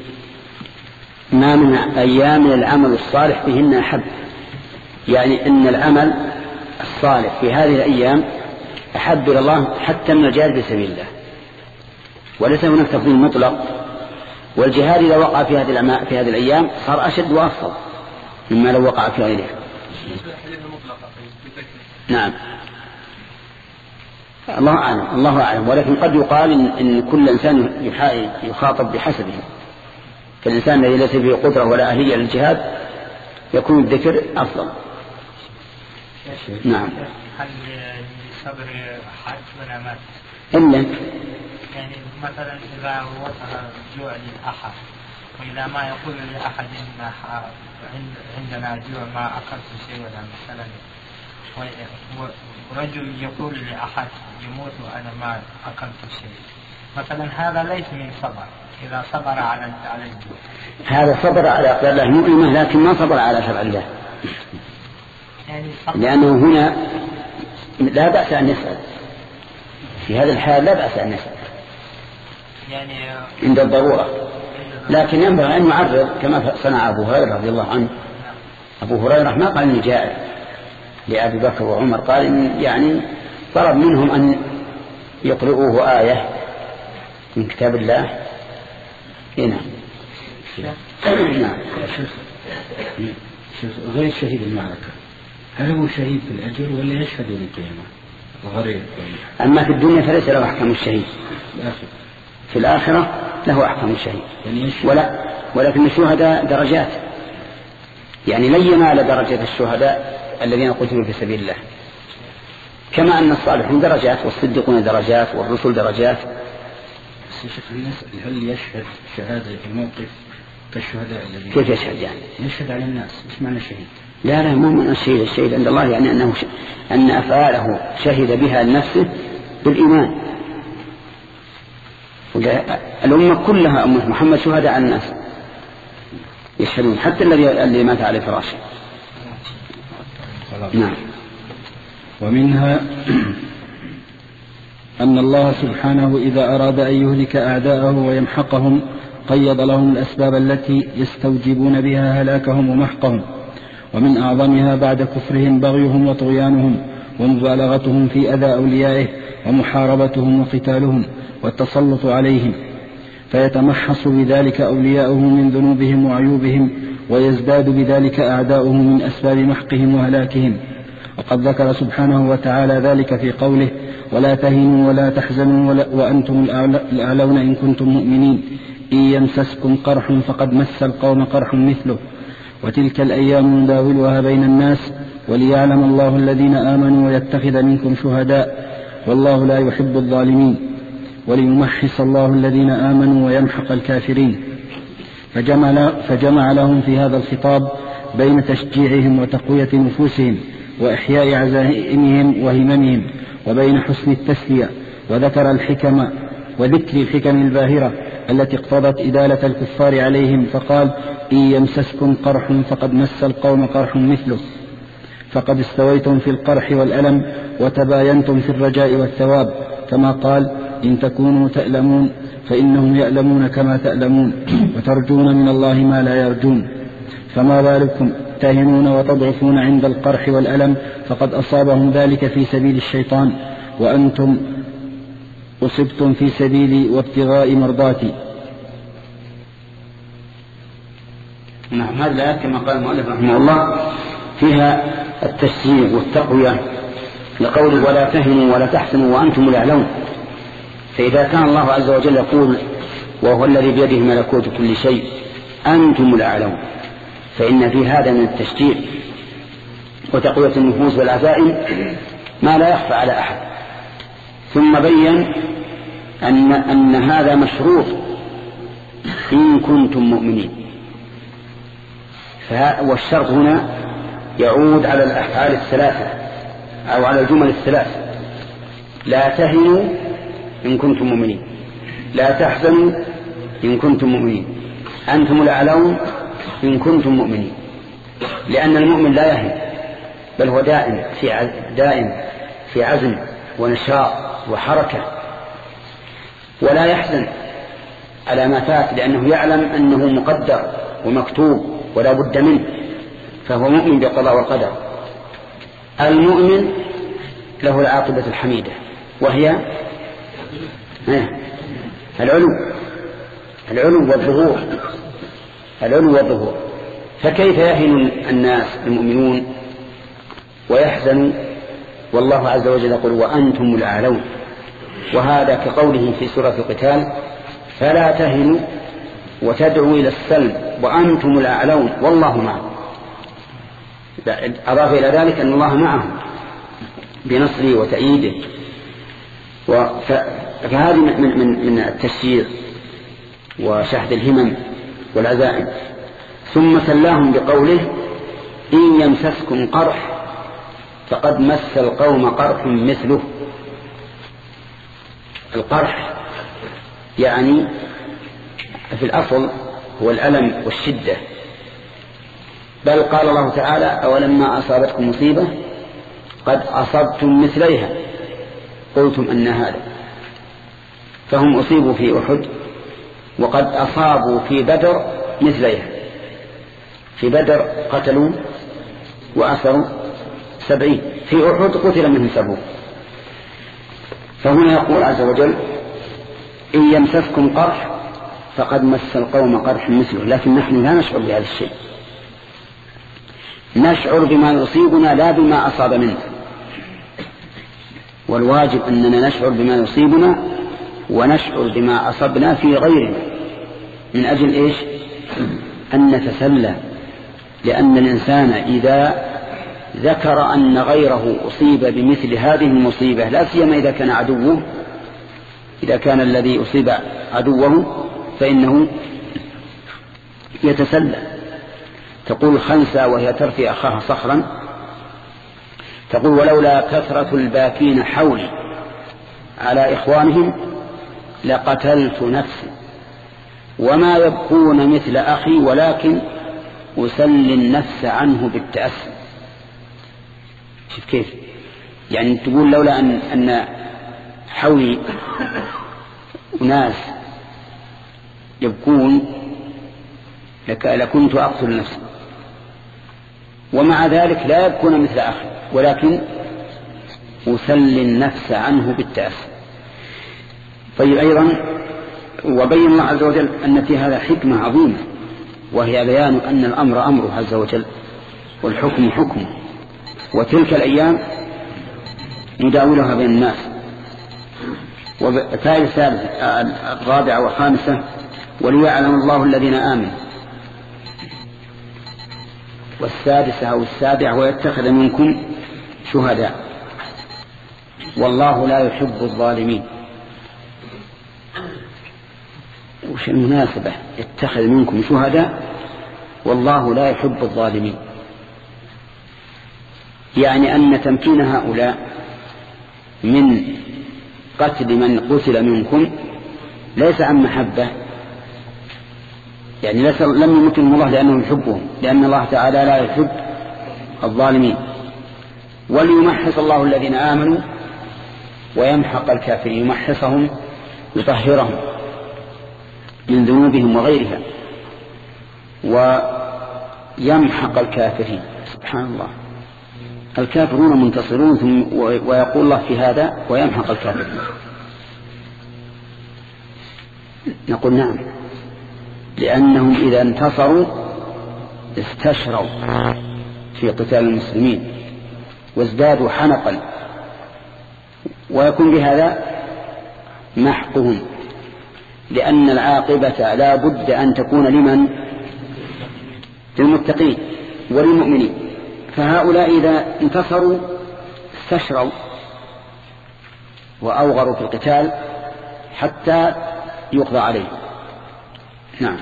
ما من أيام العمل الصالح فيهن أحب، يعني أن العمل الصالح في هذه الأيام أحب إلى الله حتى من الجهاد في سبيل الله، وليس هناك تفضيل مطلق. والجهاد إذا وقع في هذه في هذه الأيام صار أشد وأفضل مما لو وقع في غيرها. نعم. الله أعلم الله أعلم ولكن قد يقال إن, إن كل إنسان يخاطب بحسبه، فالإنسان الذي ليس فيه قدرة ولا أهلية للجهاد يكون الذكر أفضل. نعم. هل صبر حد ولا مات؟ إلا يعني مثلا إذا وصل جوع للأحد وإذا ما يقول لأحد إن عندنا جوع ما أكلت شيء ولا مثلا، ورجل يقول لأحد يموت وأنا ما أكلت شيء مثلا، هذا ليس من صبر إذا صبر على على الجوع. هذا صبر على أقدار الله مؤلمة لكن ما صبر على شرع الله، يعني لأنه هنا لا بأس أن يسأل في هذا الحال، لا بأس أن يسأل يعني عند الضرورة، لكن ينبغي أن يعرض كما صنع أبو هريرة رضي الله عنه. أبو هريرة ما قال إني جائع لأبي بكر وعمر، قال إن يعني طلب منهم أن يقرؤوه آية من كتاب الله. هنا نعم. غير شهيد المعركة هل هو شهيد في الأجر ولا يشهد يوم القيامة؟ أما في الدنيا فليس له أحكام الشهيد، في الآخرة له أحكام الشهيد. ولا ولكن الشهداء درجات، يعني لن ينال درجة الشهداء الذين قتلوا في سبيل الله، كما أن الصالحون درجات والصديقون درجات والرسل درجات. هل يشهد شهادة في الموقف كالشهداء الذين كيف يشهد؟ يعني يشهد على الناس. ايش معنى الشهيد؟ لا لا مو من الشهيد. الشهيد عند الله يعني أنه ش... أن أفعاله شهد بها لنفسه بالإيمان. الأمة كلها أمة محمد شهداء على الناس يشهدون، حتى الذي اللي مات على فراشه. نعم. ومنها أن الله سبحانه إذا أراد أن يهلك أعداءه ويمحقهم قيض لهم الأسباب التي يستوجبون بها هلاكهم ومحقهم، ومن أعظمها بعد كفرهم بغيهم وطغيانهم ومبالغتهم في أذى أوليائه ومحاربتهم وقتالهم والتسلط عليهم، فيتمحص بذلك أولياؤه من ذنوبهم وعيوبهم، ويزداد بذلك أعداؤه من أسباب محقهم وهلاكهم. وقد ذكر سبحانه وتعالى ذلك في قوله: ولا تهنوا ولا تحزنوا ولا وأنتم الأعلون إن كنتم مؤمنين إن يمسسكم قرح فقد مس القوم قرح مثله وتلك الأيام نداولها بين الناس وليعلم الله الذين آمنوا ويتخذ منكم شهداء والله لا يحب الظالمين وليمحص الله الذين آمنوا ويمحق الكافرين. فجمع, فجمع لهم في هذا الخطاب بين تشجيعهم وتقوية نفوسهم وإحياء عزائمهم وهممهم، وبين حسن التسلية، وذكر الحكم وذكر الحكم الباهرة التي اقتضت إدالة الكفار عليهم، فقال: إن يمسسكم قرح فقد مس القوم قرح مثله، فقد استويتم في القرح والألم وتباينتم في الرجاء والثواب، كما قال: إن تكونوا تألمون فإنهم يألمون كما تألمون وترجون من الله ما لا يرجون، فما بالكم تهنون وتضعفون عند القرح والألم، فقد أصابهم ذلك في سبيل الشيطان وأنتم أصبتم في سبيل وابتغاء مرضاتي. نعم. هذه الآيات كما قال المؤلف رحمه الله فيها التشجيع والتقوية لقوله: ولا تهنوا ولا تحزنوا وأنتم الأعلون. فإذا كان الله عز وجل يقول وهو الذي بيده ملكوت كل شيء أنتم الأعلون، فإن في هذا من التشجيع وتقوية النفوس والعزائم ما لا يخفى على أحد. ثم بين أن, أن هذا مشروط إن كنتم مؤمنين، والشرط هنا يعود على الأفعال الثلاثة أو على الجمل الثلاثة: لا تهنوا إن كنتم مؤمنين، لا تحزنوا إن كنتم مؤمنين، أنتم الأعلون إن كنتم مؤمنين. لأن المؤمن لا يهن، بل هو دائم في دائم في عزم ونشاط وحركة، ولا يحزن على ما فات لأنه يعلم أنه مقدر ومكتوب ولا بد منه، فهو مؤمن بالقضاء والقدر. المؤمن له العاقبة الحميدة وهي العلو العلو والظهور العلو والظهور. فكيف يهن الناس المؤمنون ويحزنوا والله عز وجل يقول وأنتم الأعلون؟ وهذا كقوله في سورة القتال: فلا تهنوا وتدعوا إلى السلم وأنتم الأعلون والله معهم. أضاف إلى ذلك أن الله معهم بنصره وتأييده. فهذه من, من, من التشجيع وشحذ الهمم والعزائم. ثم سلاهم بقوله: إن يمسسكم قرح فقد مس القوم قرح مثله. القرح يعني في الأصل هو الألم والشدة، بل قال الله تعالى: أولما أصابتكم مصيبة قد أصبتم مثليها قلتم أن هذا. فهم أصيبوا في أحد وقد أصابوا في بدر مثليها. في بدر قتلوا وأسروا سبعين، في أحد قتل منهم سبعون. فهنا يقول عز وجل: إن يمسسكم قرح فقد مس القوم قرح مثله. لكن نحن لا نشعر بهذا الشيء، نشعر بما يصيبنا لا بما أصاب منه. والواجب أننا نشعر بما يصيبنا ونشعر بما أصبنا في غيرنا. من أجل إيش؟ أن نتسلى، لأن الإنسان إذا ذكر أن غيره أصيب بمثل هذه المصيبة، لا سيما إذا كان عدوه، إذا كان الذي أصيب عدوه فإنه يتسلى. تقول خنسة وهي ترفي أخاها صخرا، تقول ولولا كثرة الباكين حولي على إخوانهم لقتلت نفسي وما يبكون مثل أخي ولكن أسلي النفس عنه بالتأسي. شوف كيف يعني تقول لولا أن, أن حولي أناس يبكون لكنت أقتل نفسي، ومع ذلك لا يبكون مثل أخي ولكن أسلي النفس عنه بالتأسي. طيب أيضا وبين الله عز وجل أن في هذا حكمة عظيمة، وهي بيان أن الأمر أمره عز وجل والحكم حكمه، وتلك الأيام نداولها بين الناس. وفائدة الرابعة والخامسة وليعلم الله الذين آمنوا، والسادسة أو السابعة ويتخذ منكم شهداء والله لا يحب الظالمين. وش المناسبة يتخذ منكم شهداء والله لا يحب الظالمين؟ يعني أن تمكين هؤلاء من قتل من قتل منكم ليس عن محبة، يعني لم يمكنهم الله لأنهم يحبهم، لأن الله تعالى لا يحب الظالمين. وليمحص الله الذين آمنوا ويمحق الكافرين، يمحصهم يطهرهم من ذنوبهم وغيرها، ويمحق الكافرين. سبحان الله، الكافرون منتصرون ثم ويقول الله في هذا ويمحق الكافرين. نقول نعم، لأنهم إذا انتصروا استشروا في قتال المسلمين وازدادوا حنقا، ويكون بهذا محقهم، لأن العاقبة لا بد أن تكون لمن؟ للمتقين وللمؤمنين. فهؤلاء إذا انتصروا استشروا وأوغروا في القتال حتى يقضى عليه. نعم.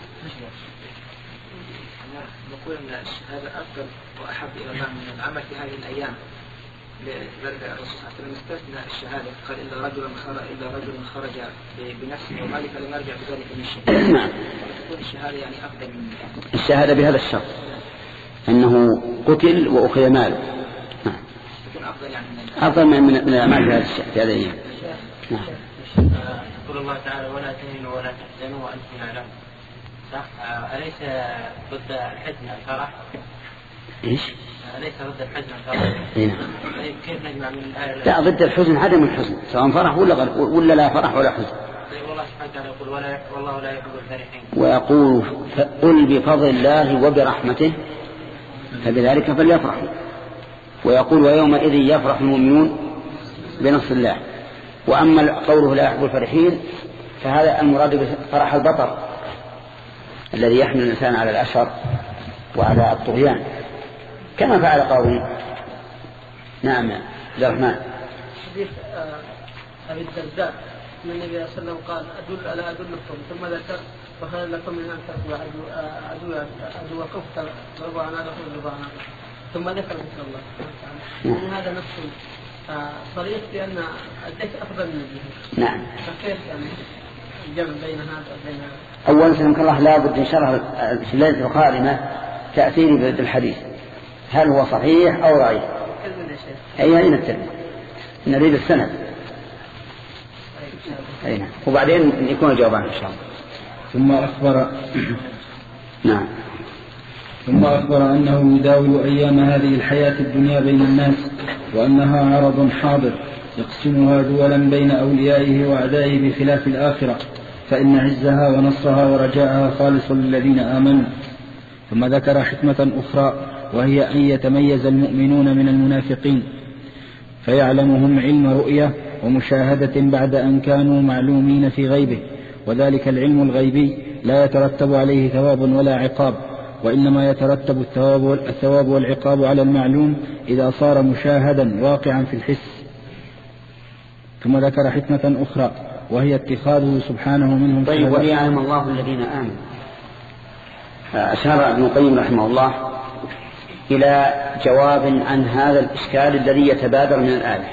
نقول أن هذا أفضل وأحب إلى الله من العمل في هذه الأيام، لذلك الرسول صلى الله عليه وسلم استثنى الشهادة، قال إلا رجل خرج إلا رجل خرج بنفسه وماله فلم يرجع بذلك من الشهادة. نعم. تكون الشهادة يعني أفضل من الشهادة بهذا الشرط أنه قتل وأخذ ماله. نعم. تكون أفضل يعني من أفضل من من الأعمال في هذا الأيام. نعم. يقول الله تعالى ولا تهنوا ولا تحزنوا وأنتم تعلمون، صح؟ أليس ضد الحزن الفرح؟ إيش؟ أليس ضد الحزن الفرح؟ نعم. طيب كيف نجمع من الآية؟ لا، ضد الحزن عدم الحزن، سواء فرح ولا غير ولا لا فرح ولا حزن. طيب والله سبحانه وتعالى يقول ولا والله لا يحب الفرحين، ويقول قل بفضل الله وبرحمته فبذلك فليفرحوا، ويقول ويومئذ يفرح المؤمنون بنصر الله. وأما قوله لا يحب الفرحين فهذا المراد بفرح البطر الذي يحمل الإنسان على الأشر وعلى الطغيان، كما فعل قومه. نعم يا عبد الرحمن. حديث أبي الدرداء من النبي صلى الله عليه وسلم قال أدل ألا أدلكم، ثم ذكر وخير لكم من أن تأكلوا عدوكم فتضربوا عناقكم وتضربوا عناقكم، ثم ذكر ذكر الله تعالى. يعني هذا نفس صريح بأن الذكر أفضل من الجهاد. نعم. فكيف يعني الجمع بين هذا وبين هذا؟ أولا سلمك الله لابد إن شاء الله في الليلة القادمة تأثيري بالحديث هل هو صحيح أو ضعيف. أي أين الترمذي نريد السند. أين وبعدين يكون الجواب عنه إن شاء الله. ثم أخبر نعم ثم أخبر أنه يداول أيام هذه الحياة الدنيا بين الناس، وأنها عرض حاضر يقسمها دولا بين أوليائه وأعدائه بخلاف الآخرة، فإن عزها ونصرها ورجاءها خالص للذين آمنوا. ثم ذكر حكمة أخرى، وهي أن يتميز المؤمنون من المنافقين فيعلمهم علم رؤية ومشاهدة بعد أن كانوا معلومين في غيبه، وذلك العلم الغيبي لا يترتب عليه ثواب ولا عقاب، وإنما يترتب الثواب الثواب والعقاب على المعلوم إذا صار مشاهدا واقعا في الحس. ثم ذكر حكمة أخرى وهي اتخاذه سبحانه منهم. طيب، وليعلم الله الذين آمنوا. أشار ابن القيم رحمه الله إلى جواب عن هذا الإشكال الذي يتبادر من الآية،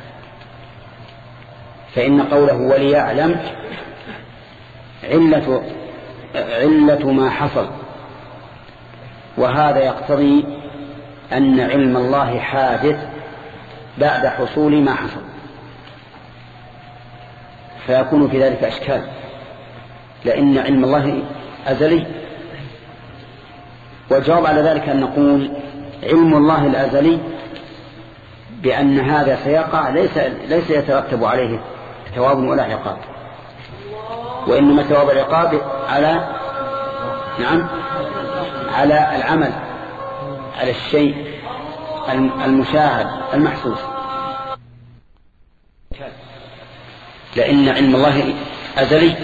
فإن قوله وليعلم علة, علة ما حصل، وهذا يقتضي أن علم الله حادث بعد حصول ما حصل، فيكون في ذلك أشكال، لأن علم الله أزلي. والجواب على ذلك أن نقول علم الله الأزلي بأن هذا سيقع ليس, ليس يترتب عليه ثواب ولا عقاب، وإنما ثواب العقاب على نعم على العمل، على الشيء المشاهد المحسوس، لأن علم الله أزلي.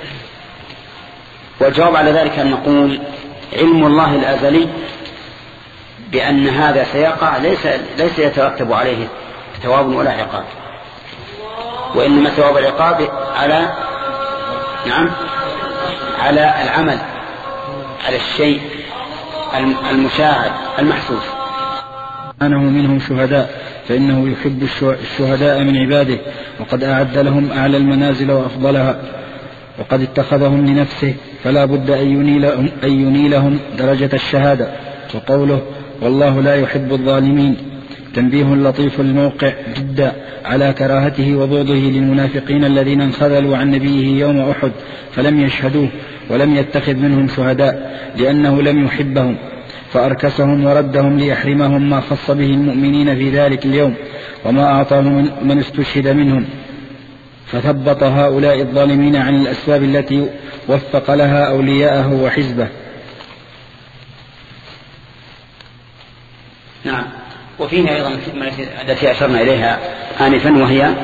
والجواب على ذلك أن نقول علم الله الأزلي بأن هذا سيقع ليس, ليس يترتب عليه ثواب ولا عقاب، وإنما ثواب العقاب على نعم على العمل، على الشيء المشاهد المحسوس. أنه منهم شهداء، فإنه يحب الشهداء من عباده، وقد أعد لهم أعلى المنازل وأفضلها، وقد اتخذهم لنفسه، فلا بد أن ينيلهم, أن ينيلهم درجة الشهادة. وقوله والله لا يحب الظالمين تنبيه لطيف الموقع جدا على كراهته وبغضه للمنافقين الذين انخذلوا عن نبيه يوم أحد فلم يشهدوه ولم يتخذ منهم شهداء، لأنه لم يحبهم فأركسهم وردهم ليحرمهم ما خص به المؤمنين في ذلك اليوم وما أعطاهم من استشهد منهم، فثبط هؤلاء الظالمين عن الأسباب التي وفق لها أولياءه وحزبه. نعم. وفيها أيضا التي أشرنا إليها آنفا، وهي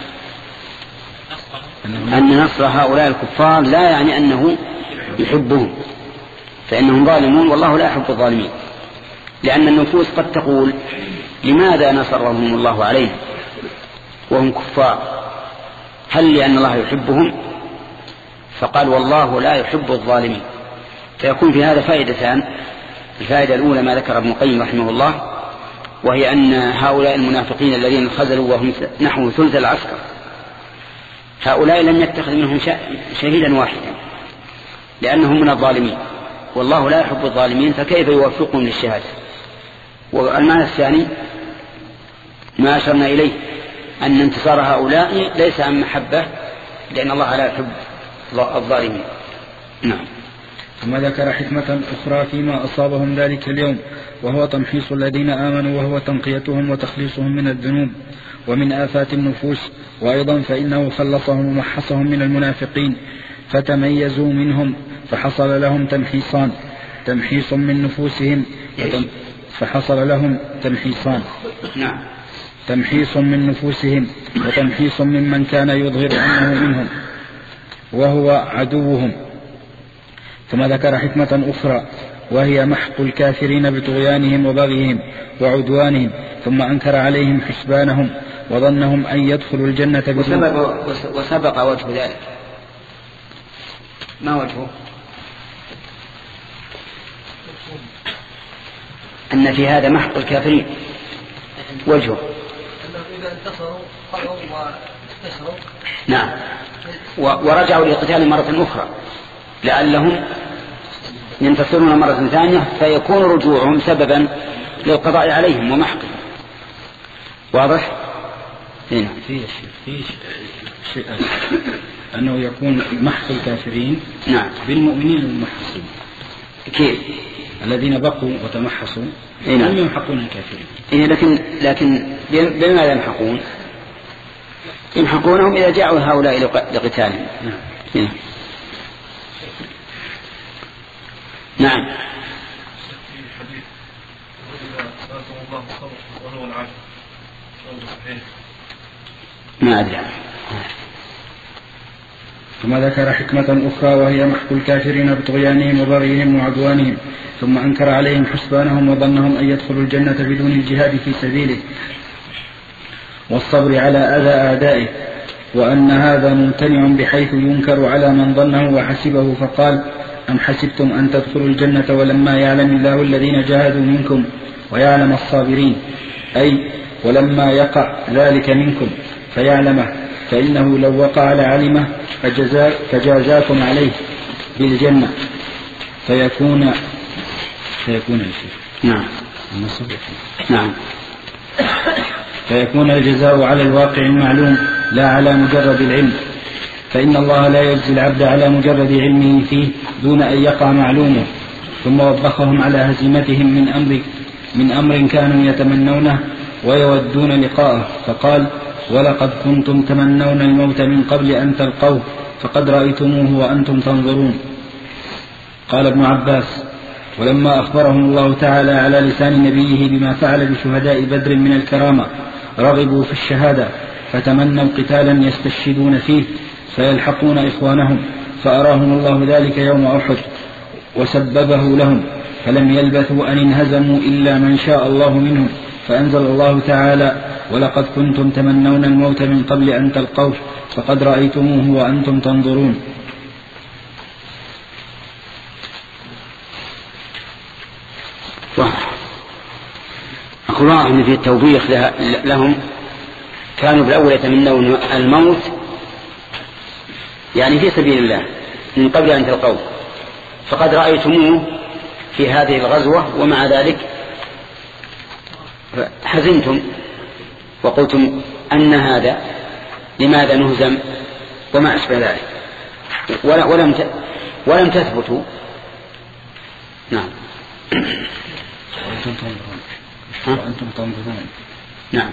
أن نصر هؤلاء الكفار لا يعني أنه يحبهم، فإنهم ظالمون والله لا يحب الظالمين، لأن النفوس قد تقول لماذا نصرهم الله عليه وهم كفار؟ هل لأن الله يحبهم؟ فقال والله لا يحب الظالمين. فيكون في هذا فائدتان. الفائدة الأولى ما ذكر ابن القيم رحمه الله، وهي أن هؤلاء المنافقين الذين خذلوا وهم نحو ثلث العسكر، هؤلاء لم يتخذ منهم شهيدا واحدا لأنهم من الظالمين، والله لا يحب الظالمين، فكيف يوفقهم للشهادة؟ والمعنى الثاني ما أشرنا إليه أن انتصار هؤلاء ليس عن محبة، لأن الله لا يحب الظالمين. نعم. ثم ذكر حكمة أخرى فيما أصابهم ذلك اليوم، وهو تمحيص الذين آمنوا، وهو تنقيتهم وتخليصهم من الذنوب ومن آفات النفوس. وأيضا فإنه خلصهم ومحصهم من المنافقين فتميزوا منهم، فحصل لهم تمحيصان، تمحيص من نفوسهم فحصل لهم تمحيصان نعم تمحيص من نفوسهم وتمحيص ممن كان يظهر أنه منهم وهو عدوهم. ثم ذكر حكمة أخرى وهي محق الكافرين بطغيانهم وبغيهم وعدوانهم، ثم أنكر عليهم حسبانهم وظنهم أن يدخلوا الجنة وسبق, وسبق وجه ذلك. ما وجهه؟ أن في هذا محق الكافرين وجهه إذا انتصروا قالوا واستشروا نعم ورجعوا للقتال مرة أخرى لعلهم ينتصرون مرة ثانية، فيكون رجوعهم سببا للقضاء عليهم ومحقهم. واضح؟ هنا في شيء شيء أنه يكون محق الكافرين نعم بالمؤمنين المحصين. كيف؟ الذين بقوا وتمحصوا هم يمحقون الكافرين. إيه لكن لكن بما يمحقون؟ يمحقونهم إذا جاءوا هؤلاء لقتالهم. نعم. نعم. ما أدري. ثم ذكر حكمة أخرى وهي محق الكافرين بطغيانهم وبغيهم وعدوانهم، ثم أنكر عليهم حسبانهم وظنهم أن يدخلوا الجنة بدون الجهاد في سبيله والصبر على أذى أعدائه، وأن هذا ممتنع بحيث ينكر على من ظنه وحسبه، فقال: أم حسبتم أن تدخلوا الجنة ولما يعلم الله الذين جاهدوا منكم ويعلم الصابرين، أي ولما يقع ذلك منكم فيعلمه، فإنه لو وقع لعلمه فجزا فجازاكم عليه بالجنة فيكون فيكون نعم نعم فيكون الجزاء على الواقع المعلوم لا على مجرد العلم، فإن الله لا يجزي العبد على مجرد علمه فيه دون أن يقع معلومه. ثم وبخهم على هزيمتهم من أمر من أمر كانوا يتمنونه ويودون لقاءه، فقال: ولقد كنتم تمنون الموت من قبل أن تلقوه فقد رأيتموه وأنتم تنظرون. قال ابن عباس: ولما أخبرهم الله تعالى على لسان نبيه بما فعل بشهداء بدر من الكرامة رغبوا في الشهادة، فتمنوا قتالا يستشهدون فيه فيلحقون إخوانهم، فأراهم الله ذلك يوم أحد وسببه لهم، فلم يلبثوا أن انهزموا إلا من شاء الله منهم، فأنزل الله تعالى: ولقد كنتم تمنون الموت من قبل أن تلقوه فقد رأيتموه وأنتم تنظرون. أقول أن في التوبيخ لهم كانوا بالأول يتمنون الموت يعني في سبيل الله من قبل أن تلقوه، فقد رأيتموه في هذه الغزوة، ومع ذلك حزنتم وقلتم أن هذا لماذا نهزم وما أشبه ذلك، ولم ولم تثبتوا. نعم وأنتم تنظرون. وأنتم تنظرون. نعم.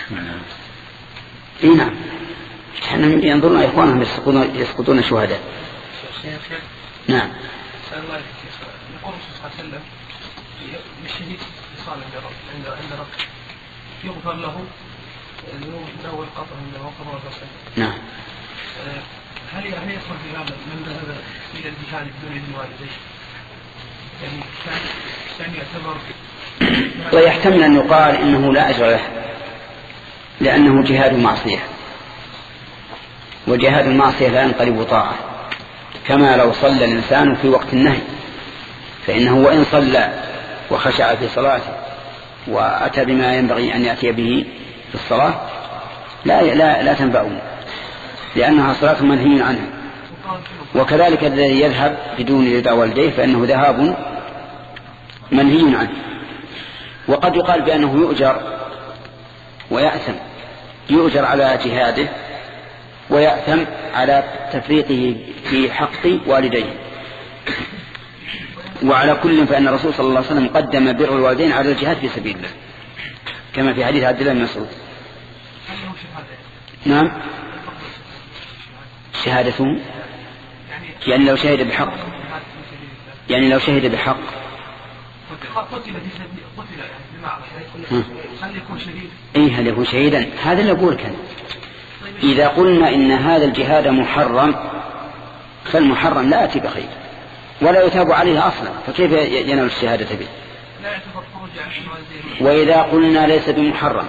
إيه نعم. إحنا ينظرون إخوانهم يسقطون يسقطون شهداء. نعم. يقول الرسول صلى الله عليه وسلم: الشهيد يصالح عند عند ربه يغفر له ذنوب له القطع عنده وقبر الرسول. نعم. هل هل يدخل في هذا من ذهب إلى الجهاد بدون إذن والديه؟ يعني كان كان يعتبر ويحتمل أن يقال إنه لا أجر له لأنه جهاد معصية، وجهاد المعصية لا ينقلب طاعة، كما لو صلى الإنسان في وقت النهي، فإنه وإن صلى وخشع في صلاته وأتى بما ينبغي أن يأتي به في الصلاة لا لا لا تنبأه، لأنها صلاة منهي عنها. وكذلك الذي يذهب بدون رضا والديه فإنه ذهاب منهي عنه. وقد يقال بأنه يؤجر ويأثم، يؤجر على جهاده ويأثم على تفريطه في حق والديه. وعلى كل فإن الرسول صلى الله عليه وسلم قدم بر الوالدين على الجهاد في سبيل الله، كما في حديث عبد الله بن مسعود. نعم. شهادته يعني لو شهد بحق، يعني لو شهد بحق هل يكون شهيد؟ ايه هل يكون شهيدا؟ هذا اللي اقول كان اذا قلنا ان هذا الجهاد محرم فالمحرم لا ياتي بخير ولا يتاب عليه اصلا، فكيف ينال الشهاده به؟ واذا قلنا ليس بمحرم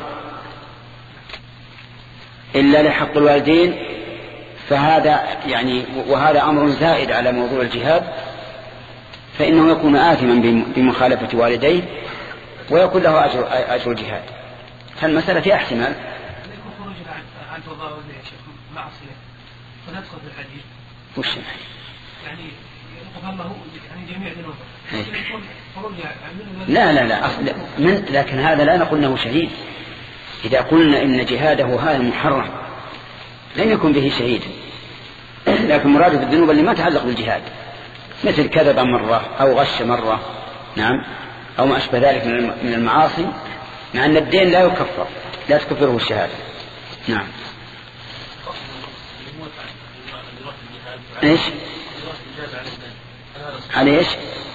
الا لحق الوالدين فهذا يعني وهذا امر زائد على موضوع الجهاد، فإنه يكون آثما بمخالفة والديه ويكون له أجر, أجر الجهاد. فالمسألة في احتمال. خروج عن تضاوله يا شيخ معصية فندخل في الحديث. وش يعني يغفر له يعني جميع ذنوبه. لا لا لا أصل من لكن هذا لا نقول انه شهيد. إذا قلنا إن جهاده هذا محرم لن يكون به شهيد، لكن مراد الذنوب اللي ما تعلق بالجهاد مثل كذب مرة أو غش مرة، نعم، أو ما أشبه ذلك من المعاصي، مع أن الدين لا يكفر لا تكفره الشهادة. نعم. إيش؟ عليه إيش؟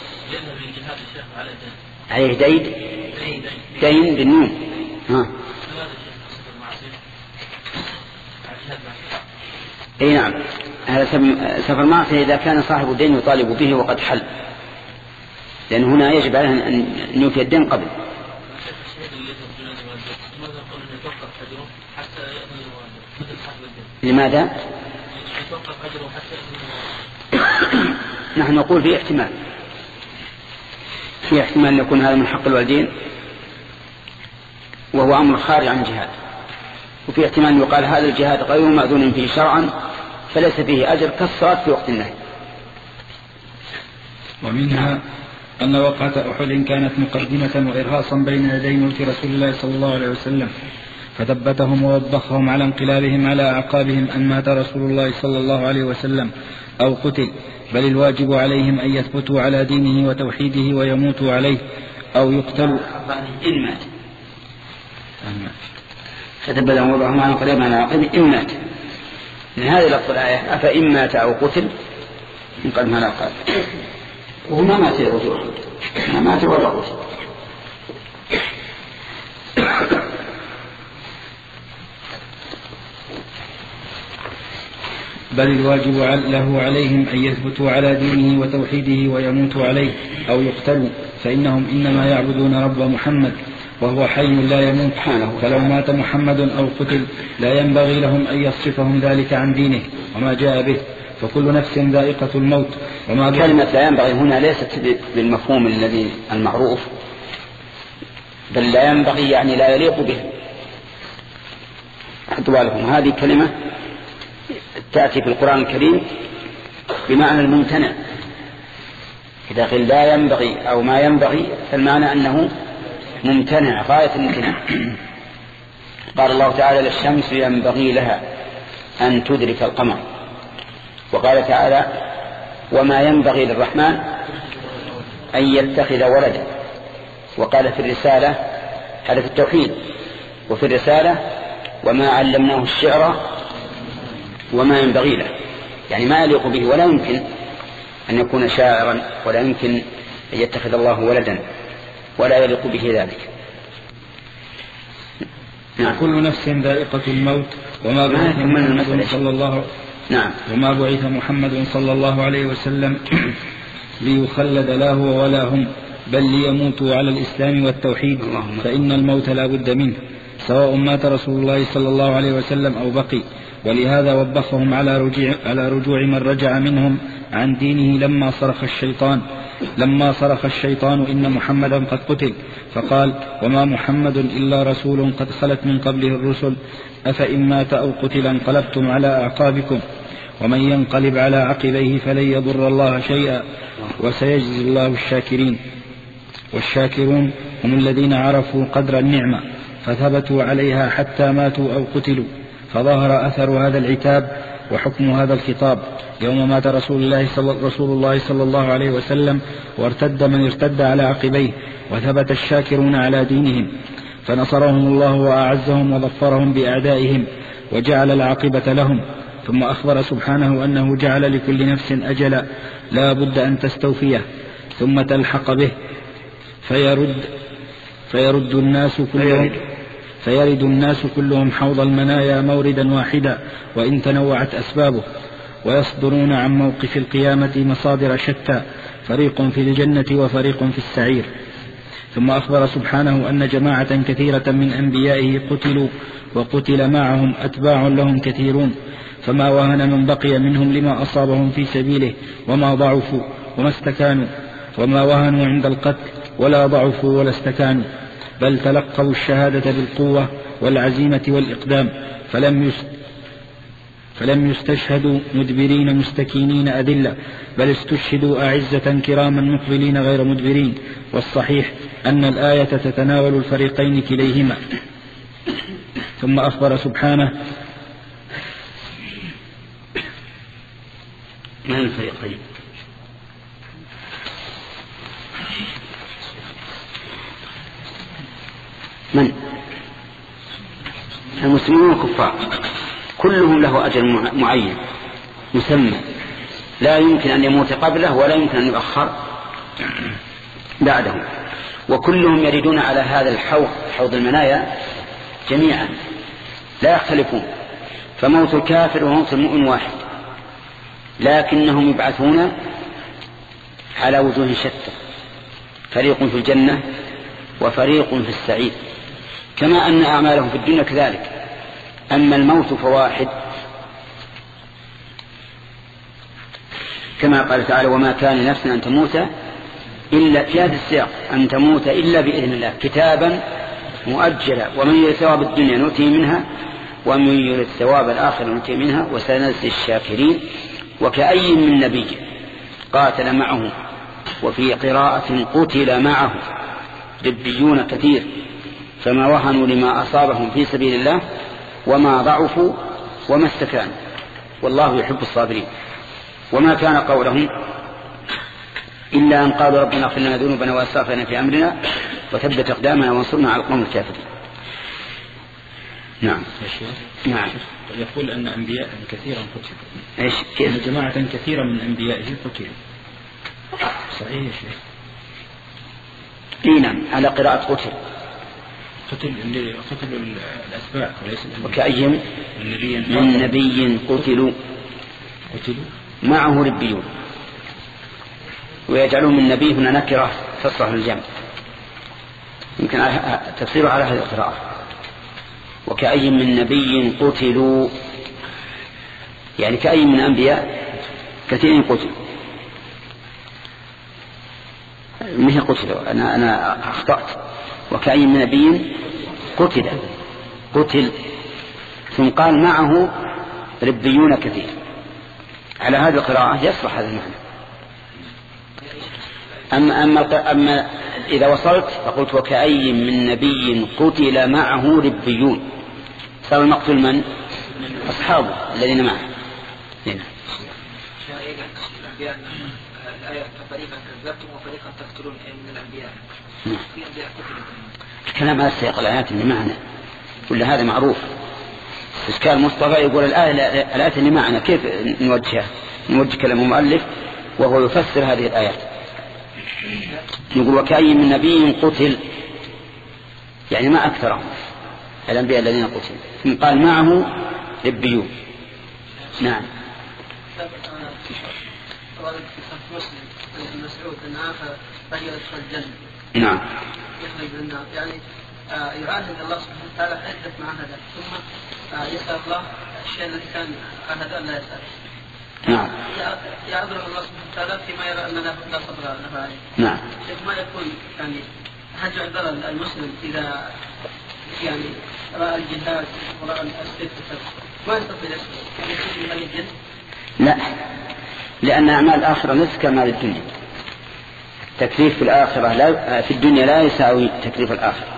عليه دين دين بالنون. ها. إيه نعم. هذا سفر معصية إذا كان صاحب الدين يطالب به وقد حل، لأن هنا يجب عليه أن يوفي الدين قبل. لماذا؟ نحن نقول في احتمال في احتمال أن يكون هذا من حق الوالدين وهو أمر خارج عن الجهاد، وفي احتمال أن يقال هذا الجهاد غير مأذون فيه شرعا فليس فيه أجر كالصلاة في وقت النهي. ومنها أن وقعة أحد كانت مقدمة وإرهاصا بين يدي موت رسول الله صلى الله عليه وسلم، فثبتهم ووبخهم على انقلابهم على أعقابهم أن مات رسول الله صلى الله عليه وسلم أو قتل، بل الواجب عليهم أن يثبتوا على دينه وتوحيده ويموتوا عليه أو يقتلوا إن مات. فتثبتهم ووبخهم على انقلابهم على أعقابهم إن مات. من هذه لفظ الآية أفإن مات أو قتل انقلبهم على أعقابهم، وهو ما مات يا رجل، ما مات ولا قتل. بل الواجب له عليهم أن يثبتوا على دينه وتوحيده ويموتوا عليه أو يقتلوا، فإنهم إنما يعبدون رب محمد وهو حي لا يموت، فلو مات محمد أو قتل لا ينبغي لهم أن يصرفهم ذلك عن دينه وما جاء به، فكل نفس ذائقة الموت. وما كلمة لا ينبغي هنا ليست بالمفهوم الذي المعروف، بل لا ينبغي يعني لا يليق به. حطوا بالكم هذه كلمة تأتي في القرآن الكريم بمعنى الممتنع. إذا قيل لا ينبغي أو ما ينبغي فالمعنى أنه ممتنع غاية الممتنع. قال الله تعالى للشمس ينبغي لها أن تدرك القمر، وقال تعالى وما ينبغي للرحمن أن يتخذ ولدا، وقال في الرسالة هذا في التوحيد، وفي الرسالة وما علمناه الشعر وما ينبغي له، يعني ما يليق به ولا يمكن أن يكون شاعرا ولا يمكن أن يتخذ الله ولدا ولا يليق به ذلك. نعم. كل نفس ذائقة الموت وما بعث محمد صلى الله نعم وما بعث محمد صلى الله عليه وسلم ليخلد لا هو ولا هم، بل ليموتوا على الإسلام والتوحيد، فإن الموت لا بد منه سواء مات رسول الله صلى الله عليه وسلم أو بقي. ولهذا وبخهم على رجوع, على رجوع من رجع منهم عن دينه لما صرخ الشيطان لما صرخ الشيطان إن محمدا قد قتل، فقال وما محمد إلا رسول قد خلت من قبله الرسل، أفإن مات أو قتل انقلبتم على أعقابكم، ومن ينقلب على عقبيه فلن يضر الله شيئا وسيجزي الله الشاكرين. والشاكرون هم الذين عرفوا قدر النعمة فثبتوا عليها حتى ماتوا أو قتلوا، فظهر أثر هذا العتاب وحكم هذا الخطاب يوم مات رسول الله صلى, رسول الله صلى الله عليه وسلم، وارتد من ارتد على عقبيه، وثبت الشاكرون على دينهم، فنصرهم الله وأعزهم وظفرهم بأعدائهم وجعل العاقبة لهم. ثم أخبر سبحانه أنه جعل لكل نفس أجلا لا بد أن تستوفيه ثم تلحق به، فيرد, فيرد الناس كلهم فيرد الناس كلهم حوض المنايا موردا واحدا وإن تنوعت أسبابه، ويصدرون عن موقف القيامة مصادر شتى، فريق في الجنة وفريق في السعير. ثم أخبر سبحانه أن جماعة كثيرة من أنبيائه قتلوا وقتل معهم أتباع لهم كثيرون، فما وهن من بقي منهم لما أصابهم في سبيله وما ضعفوا وما استكانوا، وما وهنوا عند القتل ولا ضعفوا ولا استكانوا، بل تلقوا الشهادة بالقوة والعزيمة والإقدام، فلم فلم يستشهدوا مدبرين مستكينين أذلة، بل استشهدوا أعزة كراما مقبلين غير مدبرين. والصحيح أن الآية تتناول الفريقين كليهما. ثم أخبر سبحانه من الفريقين؟ من؟ المسلمون والكفار كلهم له أجل معين مسمى لا يمكن أن يموت قبله ولا يمكن أن يؤخر بعده، وكلهم يريدون على هذا الحوض حوض المنايا جميعا لا يختلفون، فموت الكافر وموت المؤمن واحد، لكنهم يبعثون على وجوه شتى، فريق في الجنة وفريق في السعير، كما أن أعمالهم في الدنيا كذلك. أما الموت فواحد، كما قال تعالى: وما كان لنفس أن تموت إلا في هذا السياق أن تموت إلا بإذن الله كتابا مؤجلا، ومن يريد ثواب الدنيا نؤتيه منها ومن يريد ثواب الآخرة نؤتيه منها وسنجزي الشاكرين. وكأي من نبي قاتل معه، وفي قراءة قتل معه، ربيون كثير، فما وهنوا لما أصابهم في سبيل الله وما ضعفوا وما استكانوا، والله يحب الصابرين. وما كان قولهم إلا أن قالوا ربنا اغفر لنا ذنوبنا وأسرافنا في أمرنا وثبت أقدامنا وانصرنا على القوم الكافرين. نعم. نعم. يقول أن أنبياء كثيرا قتلوا. إيش؟ كيف؟ أن جماعة كثيرة من أنبيائه قتلوا. صحيح يا شيخ؟ إيه نعم، على قراءة قتل. قتل قتلوا الأسباع وليس الأنبياء. وكأي من نبي قتلوا قتلوا معه ربيون، ويجعلون من نبي هنا نكرة تصلح الجمع، يمكن تفسيره على هذه القراءة. وكأي من نبي قتلوا، يعني كأي من أنبياء كثيرين قتلوا، مش قتلوا، أنا أنا أخطأت. وكأي من نبي قتل قتل ثم قال معه ربيون كثير، على هذه القراءة يصلح هذا المعنى. أما, أما, أما إذا وصلت فقلت وكأي من نبي قتل معه ربيون، صار المقتول من؟ أصحابه الذين معه. هنا فريقا كذبتم وفريقا تقتلون من الأنبياء. الكلام هذا سياق الآيات اللي معنا، كل هذا معروف. إشكال مصطفى يقول الآية الآيات اللي معنا كيف نوجهها؟ نوجه كلام المؤلف وهو يفسر هذه الآيات. يقول وكأي من نبي قتل، يعني ما أكثرهم الأنبياء الذين قتلوا، ثم قال معه ربيون. نعم. مسعود أن آخر رجل يدخل الجنة. نعم. يخرج من النار، يعني يعاهد الله سبحانه وتعالى عدة معاهدات، ثم يسأل الله الشيء الذي كان عهد أن لا يسأل. نعم. يعذر الله سبحانه وتعالى فيما يرى أن لا صبر له عليه. نعم. ما يكون يعني هل يعذر المسلم إذا يعني رأى الجهاد ورأى السيف ما يستطيع أن يكون هذه الجنة؟ لا، لأن أعمال الآخرة ليست كأعمال الدنيا. تكليف في الآخرة لا في الدنيا لا يساوي تكليف الآخرة.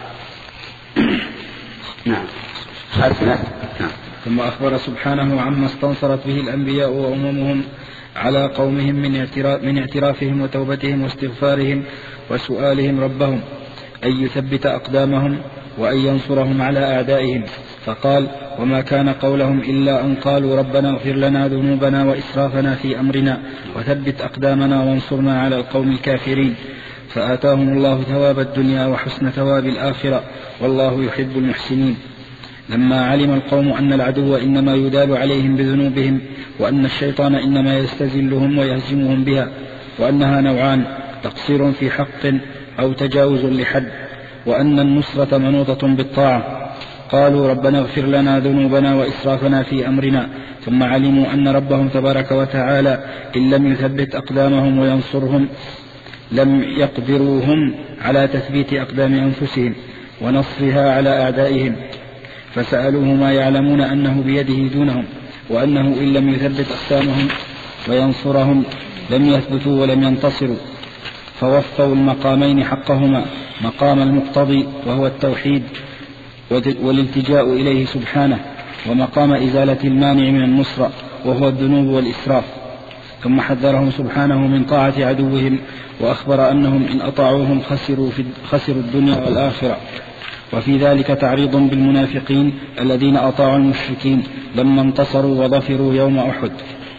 نعم. نعم. ثم أخبر سبحانه عما استنصرت به الأنبياء وأممهم على قومهم من اعتراف من اعترافهم وتوبتهم واستغفارهم وسؤالهم ربهم أن يثبت أقدامهم وأن ينصرهم على أعدائهم، فقال وما كان قولهم إلا أن قالوا ربنا اغفر لنا ذنوبنا وإسرافنا في أمرنا وثبت أقدامنا وانصرنا على القوم الكافرين، فآتاهم الله ثواب الدنيا وحسن ثواب الآخرة والله يحب المحسنين. لما علم القوم أن العدو إنما يدال عليهم بذنوبهم وأن الشيطان إنما يستزلهم ويهزمهم بها، وأنها نوعان: تقصير في حق أو تجاوز لحد، وأن النصرة منوطة بالطاعة، قالوا ربنا اغفر لنا ذنوبنا وإسرافنا في أمرنا، ثم علموا أن ربهم تبارك وتعالى إن لم يثبت أقدامهم وينصرهم لم يقدروهم على تثبيت أقدام أنفسهم ونصرها على أعدائهم، فسألوه ما يعلمون أنه بيده دونهم، وأنه إن لم يثبت أقدامهم وينصرهم لم يثبتوا ولم ينتصروا، فوفوا المقامين حقهما: مقام المقتضي وهو التوحيد والالتجاء إليه سبحانه، ومقام إزالة المانع من النصرة وهو الذنوب والإسراف. ثم حذرهم سبحانه من طاعة عدوهم، وأخبر أنهم إن أطاعوهم خسروا, في خسروا الدنيا والآخرة، وفي ذلك تعريض بالمنافقين الذين أطاعوا المشركين لما انتصروا وظفروا يوم أحد.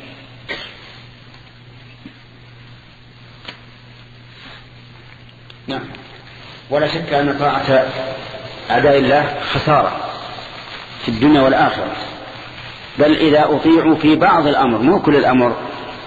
نعم. ولا شك أن طاعة أعداء الله خسارة في الدنيا والآخرة، بل إذا أطيعوا في بعض الأمر، مو كل الأمر،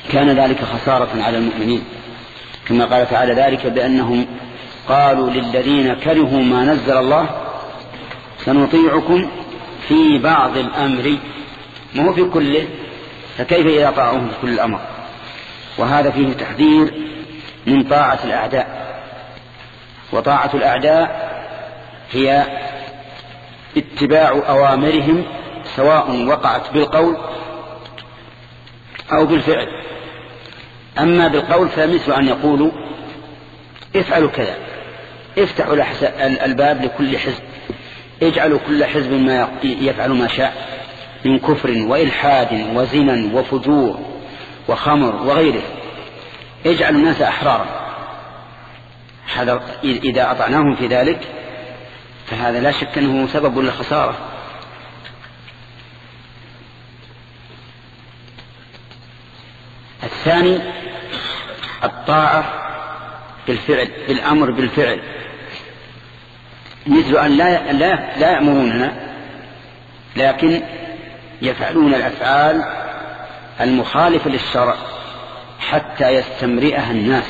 كان ذلك خسارة على المؤمنين، كما قال تعالى ذلك بأنهم قالوا للذين كرهوا ما نزل الله سنطيعكم في بعض الأمر، ما هو في كله، فكيف إذا طاعوهم في كل الأمر؟ وهذا فيه تحذير من طاعة الأعداء. وطاعة الأعداء هي اتباع أوامرهم سواء وقعت بالقول أو بالفعل. أما بالقول فمثل أن يقولوا افعلوا كذا، افتحوا الباب لكل حزب، اجعلوا كل حزب ما يفعل ما شاء من كفر وإلحاد وزنا وفجور وخمر وغيره، اجعلوا الناس أحرارا. إذا أطعناهم في ذلك فهذا لا شك أنه سبب للخسارة. الثاني الطاعة بالفعل، بالأمر بالفعل، مثل أن لا, لا, لا يأمروننا لكن يفعلون الأفعال المخالفة للشرع حتى يستمرئها الناس،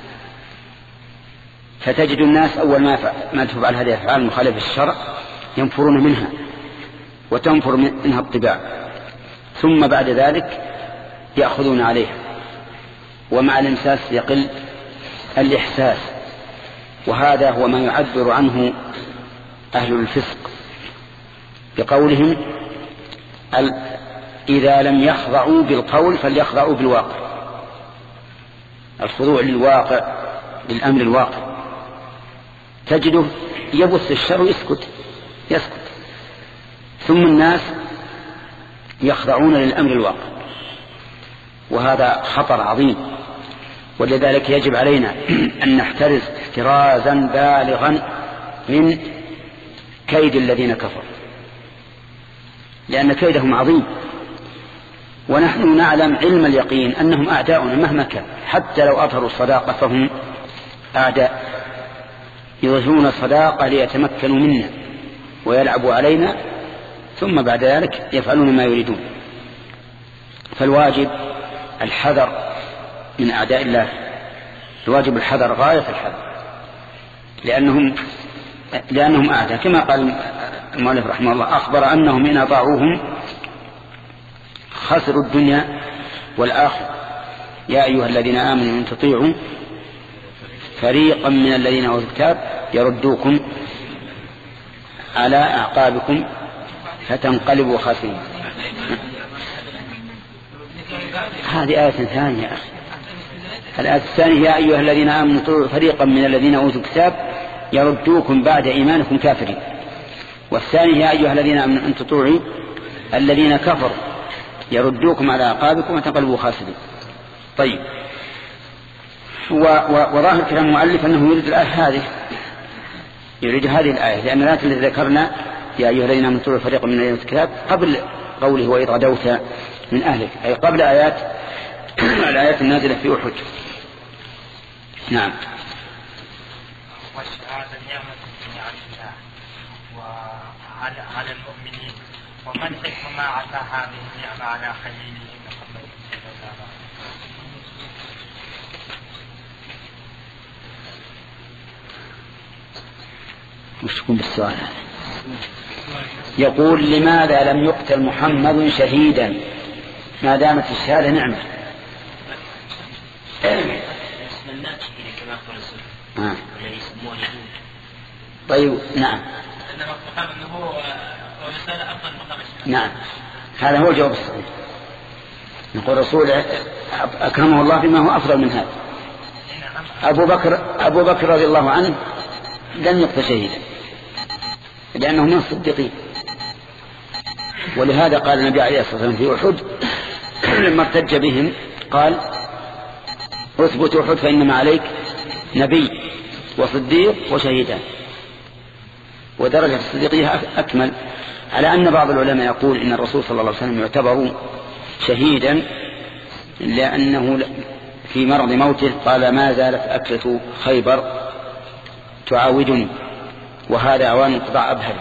فتجد الناس أول ما, ما تفعل هذه الأفعال المخالفة للشرع ينفرون منها وتنفر منها الطباع، ثم بعد ذلك يأخذون عليها، ومع الإمساس يقل الإحساس. وهذا هو ما يعبر عنه أهل الفسق بقولهم إذا لم يخضعوا بالقول فليخضعوا بالواقع. الخضوع للواقع، للأمر الواقع، تجده يبث الشر ويسكت يسكت ثم الناس يخضعون للأمر الواقع، وهذا خطر عظيم. ولذلك يجب علينا أن نحترز احترازا بالغا من كيد الذين كفروا، لأن كيدهم عظيم، ونحن نعلم علم اليقين أنهم أعداؤنا مهما كان، حتى لو أظهروا الصداقة فهم أعداء، يظهرون الصداقة ليتمكنوا منا ويلعبوا علينا، ثم بعد ذلك يفعلون ما يريدون. فالواجب الحذر من أعداء الله، الواجب الحذر غاية الحذر، لأنهم لأنهم أعداء، كما قال المؤلف رحمه الله أخبر أنهم إن أطاعوهم خسروا الدنيا والآخرة. يا أيها الذين آمنوا إن تطيعوا فريقا من الذين أوتوا الكتاب يردوكم على أعقابكم فتنقلبوا خاسرين. هذه آية ثانية يا أخي. الآية الثانية يا أيها الذين آمنوا تطيعوا فريقا من الذين أوتوا الكتاب يردوكم بعد إيمانكم كافرين. والثانية يا أيها الذين آمنوا أن تطيعوا الذين كفروا يردوكم على أعقابكم وتنقلبوا خاسرين. طيب، وظاهر كلام المؤلف أنه يريد الآية هذه، يريد هذه الآية، لأن الآية التي ذكرنا يا أيها الذين آمنوا تطيعوا فريقا من الذين أوتوا الكتاب قبل قوله وإذ غدوت من أهلك، أي قبل آيات الآيات النازلة في أحد. نعم. والشهادة نعمة عن الله وعلى على المؤمنين، ومن حكم ما عطى هذه النعمة على خليله محمد صلى الله عليه وسلم. مش تكون بالسؤال. يقول لماذا لم يقتل محمد شهيدا ما دامت الشهادة نعمة؟ آه. طيب نعم نعم هذا هو الجواب الصحيح. نقول رسول أكرمه الله بما هو أفضل من هذا. أبو بكر أبو بكر رضي الله عنه لم يقتل شهيدا لأنه من الصديقين، ولهذا قال النبي عليه الصلاة والسلام في أحد لما ارتج بهم قال اثبت أحد فإنما عليك نبي وصديق وشهيدان، ودرجة الصديقية أكمل، على أن بعض العلماء يقول إن الرسول صلى الله عليه وسلم يعتبر شهيدا لأنه في مرض موته قال ما زالت أكلة خيبر تعاودني، وهذا أوان انقضاء أبهل.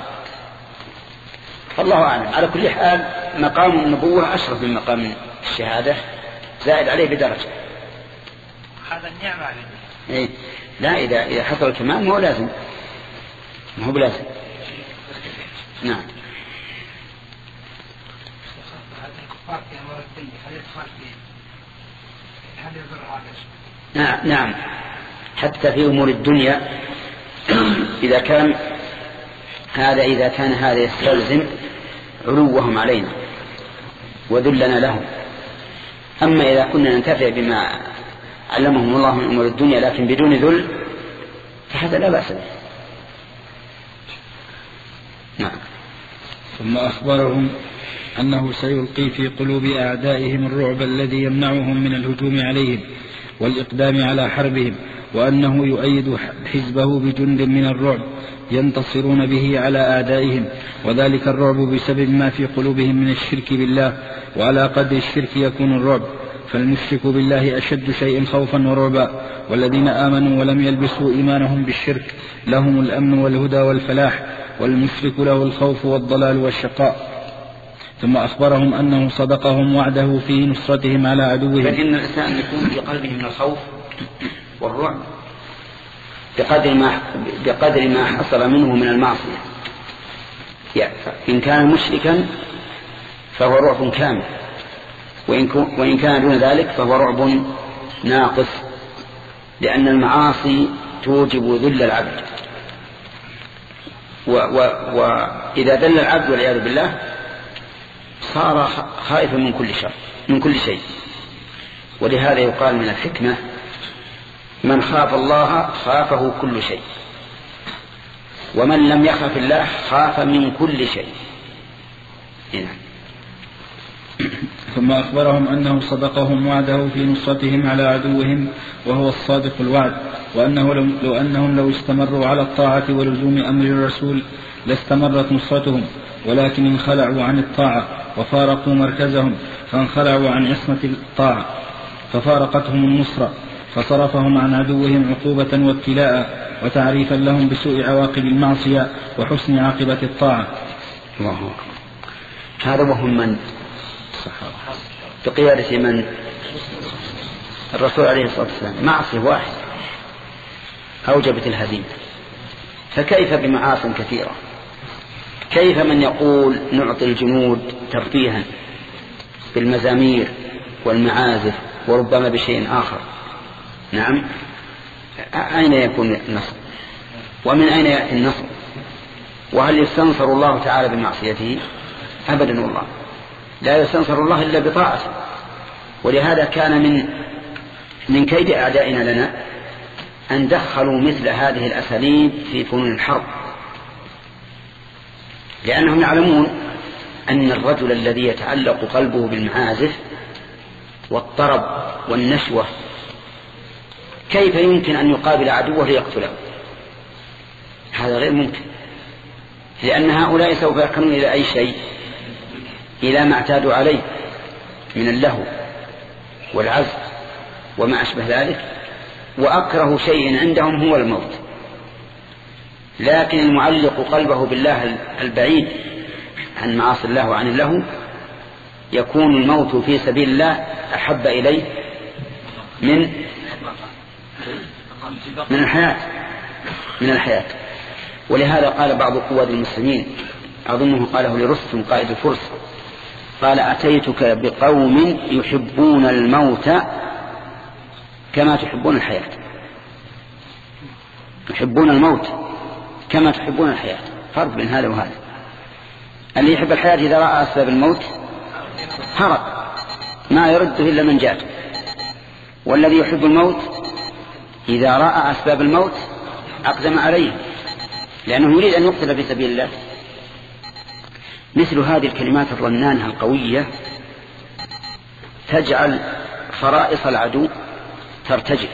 فالله أعلم. على كل حال مقام النبوة أشرف من مقام الشهادة زائد عليه بدرجة. هذا النعمة عليه. إيه لا، إذا إذا حصل الكمال ما هو لازم، ما هو بلازم. نعم. نعم نعم حتى في أمور الدنيا إذا كان هذا إذا كان هذا يستلزم علوهم علينا وذلنا لهم. أما إذا كنا ننتفع بما علمهم الله من أمور الدنيا لكن بدون ذل فهذا لا بأس به. نعم. ثم أخبرهم أنه سيلقي في قلوب أعدائهم الرعب الذي يمنعهم من الهجوم عليهم والإقدام على حربهم، وأنه يؤيد حزبه بجند من الرعب ينتصرون به على أعدائهم، وذلك الرعب بسبب ما في قلوبهم من الشرك بالله، وعلى قدر الشرك يكون الرعب، فالمشرك بالله أشد شيء خوفا ورعبا، والذين آمنوا ولم يلبسوا إيمانهم بالشرك لهم الأمن والهدى والفلاح، والمشرك له الخوف والضلال والشقاء. ثم أخبرهم أنه صدقهم وعده في نصرتهم على عدوهم. فإن الإنسان يكون في قلبه من الخوف والرعب بقدر ما بقدر ما حصل منه من المعصية. يعني إن كان مشركا فهو رعب كامل، وإن كان دون ذلك فهو رعب ناقص، لأن المعاصي توجب ذل العبد، وإذا ذل العبد والعياذ بالله صار خائفا من كل شر من كل شيء. ولهذا يقال من الحكمة من خاف الله خافه كل شيء، ومن لم يخف الله خاف من كل شيء. هنا. ثم أخبرهم أنه صدقهم وعده في نصرتهم على عدوهم وهو الصادق الوعد، وأنه لو أنهم لو استمروا على الطاعة ولزوم أمر الرسول لاستمرت نصرتهم، ولكن انخلعوا عن الطاعة وفارقوا مركزهم، فانخلعوا عن عصمة الطاعة ففارقتهم النصرة، فصرفهم عن عدوهم عقوبة وابتلاء وتعريفا لهم بسوء عواقب المعصية وحسن عاقبة الطاعة. الله. هذا وهم من بقيادة من الرسول عليه الصلاة والسلام معصية واحد أوجبت الهزيمة، فكيف بمعاصٍ كثيرة؟ كيف من يقول نعطي الجنود ترفيها بالمزامير والمعازف وربما بشيء آخر؟ نعم، أين يكون النصر؟ ومن أين يأتي النصر؟ وهل يستنصر الله تعالى بمعصيته؟ أبدا والله، لا يستنصر الله إلا بطاعته. ولهذا كان من من كيد أعدائنا لنا أن دخلوا مثل هذه الأساليب في فنون الحرب، لأنهم يعلمون أن الرجل الذي يتعلق قلبه بالمعازف والطرب والنشوة كيف يمكن أن يقابل عدوه ليقتله؟ هذا غير ممكن، لأن هؤلاء سوف يركنون إلى أي شيء؟ إلى ما اعتادوا عليه من اللهو والعزف وما أشبه ذلك، وأكره شيء عندهم هو الموت. لكن المعلق قلبه بالله البعيد عن معاصي الله وعن اللهو يكون الموت في سبيل الله أحب إليه من من الحياة من الحياة ولهذا قال بعض قواد المسلمين، أظنه قاله لرستم قائد الفرس، قال أتيتك بقوم يحبون الموت كما تحبون الحياة. يحبون الموت كما تحبون الحياة، فرق بين هذا وهذا. اللي يحب الحياة إذا رأى أسباب الموت هرب ما يرده إلا من جاءته، والذي يحب الموت إذا رأى أسباب الموت أقدم عليه، لأنه يريد أن يقتل في سبيل الله. مثل هذه الكلمات الرنانة القوية تجعل فرائص العدو ترتجف.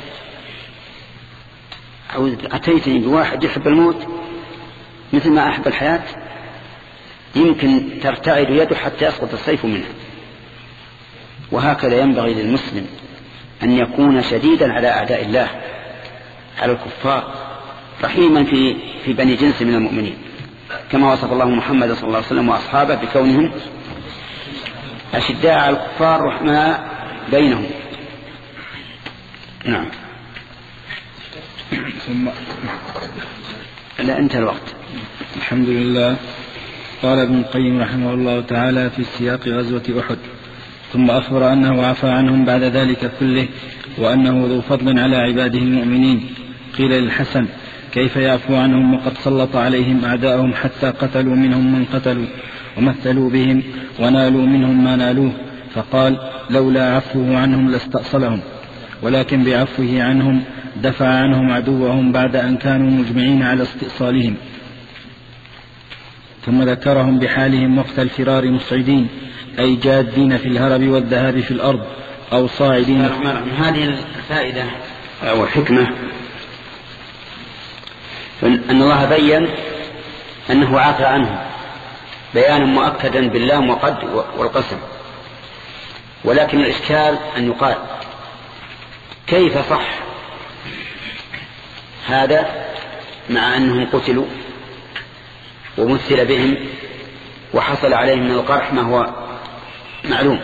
أتيتني بواحد يحب الموت مثل ما أحب الحياة، يمكن ترتعد يده حتى يسقط السيف منه. وهكذا ينبغي للمسلم أن يكون شديدا على أعداء الله، على الكفار، رحيما في في بني جنس من المؤمنين، كما وصف الله محمد صلى الله عليه وسلم وأصحابه بكونهم أشداء على الكفار رحماء بينهم. نعم. ثم لا انتهى الوقت. الحمد لله. قال ابن القيم رحمه الله تعالى في سياق غزوة أحد: ثم أخبر أنه عفى عنهم بعد ذلك كله، وأنه ذو فضل على عباده المؤمنين. قيل للحسن: كيف يعفو عنهم وقد سلط عليهم أعداءهم حتى قتلوا منهم من قتلوا ومثلوا بهم ونالوا منهم ما نالوه؟ فقال: لولا عفوه عنهم لاستأصلهم، ولكن بعفوه عنهم دفع عنهم عدوهم بعد أن كانوا مجمعين على استئصالهم. ثم ذكرهم بحالهم وقت الفرار مصعدين، أي جادين في الهرب والذهاب في الأرض، أو صاعدين. من هذه الفائدة أو الحكمة أن الله بين أنه عفى عنهم بيانا مؤكدا باللام وقد والقسم، ولكن الإشكال أن يقال: كيف صح هذا مع أنهم قتلوا ومثل بهم وحصل عليهم من القرح ما هو معلوم؟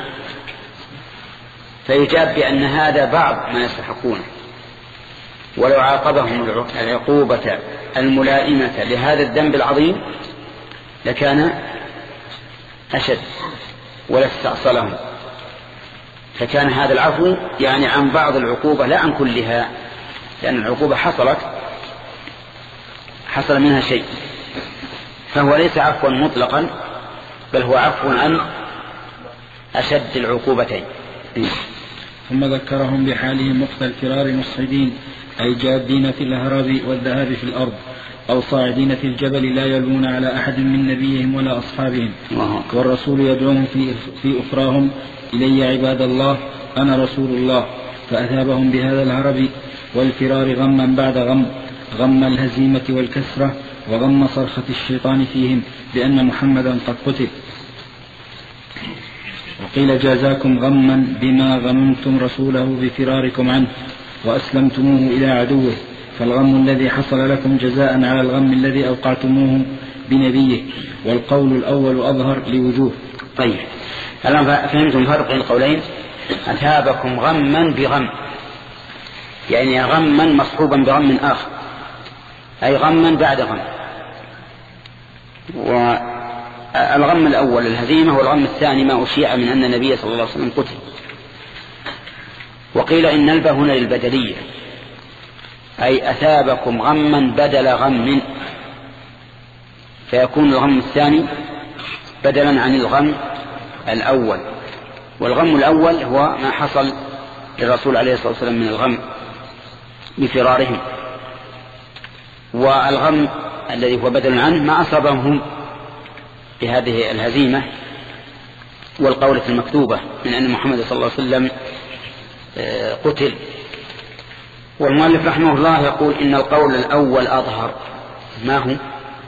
فيجاب بأن هذا بعض ما يستحقونه، ولو عاقبهم العقوبة الملائمة لهذا الذنب العظيم لكان أشد ولا استأصلهم، فكان هذا العفو يعني عن بعض العقوبة لا عن كلها، لأن العقوبة حصلت حصل منها شيء، فهو ليس عفوا مطلقا، بل هو عفو عن أشد العقوبتين. ثم ذكرهم بحالهم وقت الفرار مصعدين، أي جادين في الهرب والذهاب في الأرض، أو صاعدين في الجبل لا يلوون على أحد من نبيهم ولا أصحابهم. والرسول يدعوهم في, في أخراهم: إلي عباد الله أنا رسول الله. فأثابهم بهذا الهرب والفرار غما بعد غم، غم الهزيمة والكسرة، وغم صرخة الشيطان فيهم بأن محمدا قد قتل. وقيل: جازاكم غما بما غممتم رسوله بفراركم عنه وأسلمتموه إلى عدوه، فالغم الذي حصل لكم جزاء على الغم الذي أوقعتموه بنبيه. والقول الأول أظهر لوجوه. طيب، الآن فهمتم فرق القولين. أثابكم غما بغم، يعني غما مصحوبا بغم آخر، أي غما بعد غم. والغم الأول الهزيمة، والغم الثاني ما أشيع من أن النبي صلى الله عليه وسلم قتل. وقيل إن الباء هنا للبدلية، أي أثابكم غما بدل غم، فيكون الغم الثاني بدلا عن الغم الأول. والغم الأول هو ما حصل للرسول عليه الصلاة والسلام من الغم بفرارهم، والغم الذي هو بدل عنه ما أصابهم بهذه الهزيمة والقولة المكتوبة من أن محمد صلى الله عليه وسلم قتل. والمؤلف رحمه الله يقول إن القول الأول أظهر. ما هو؟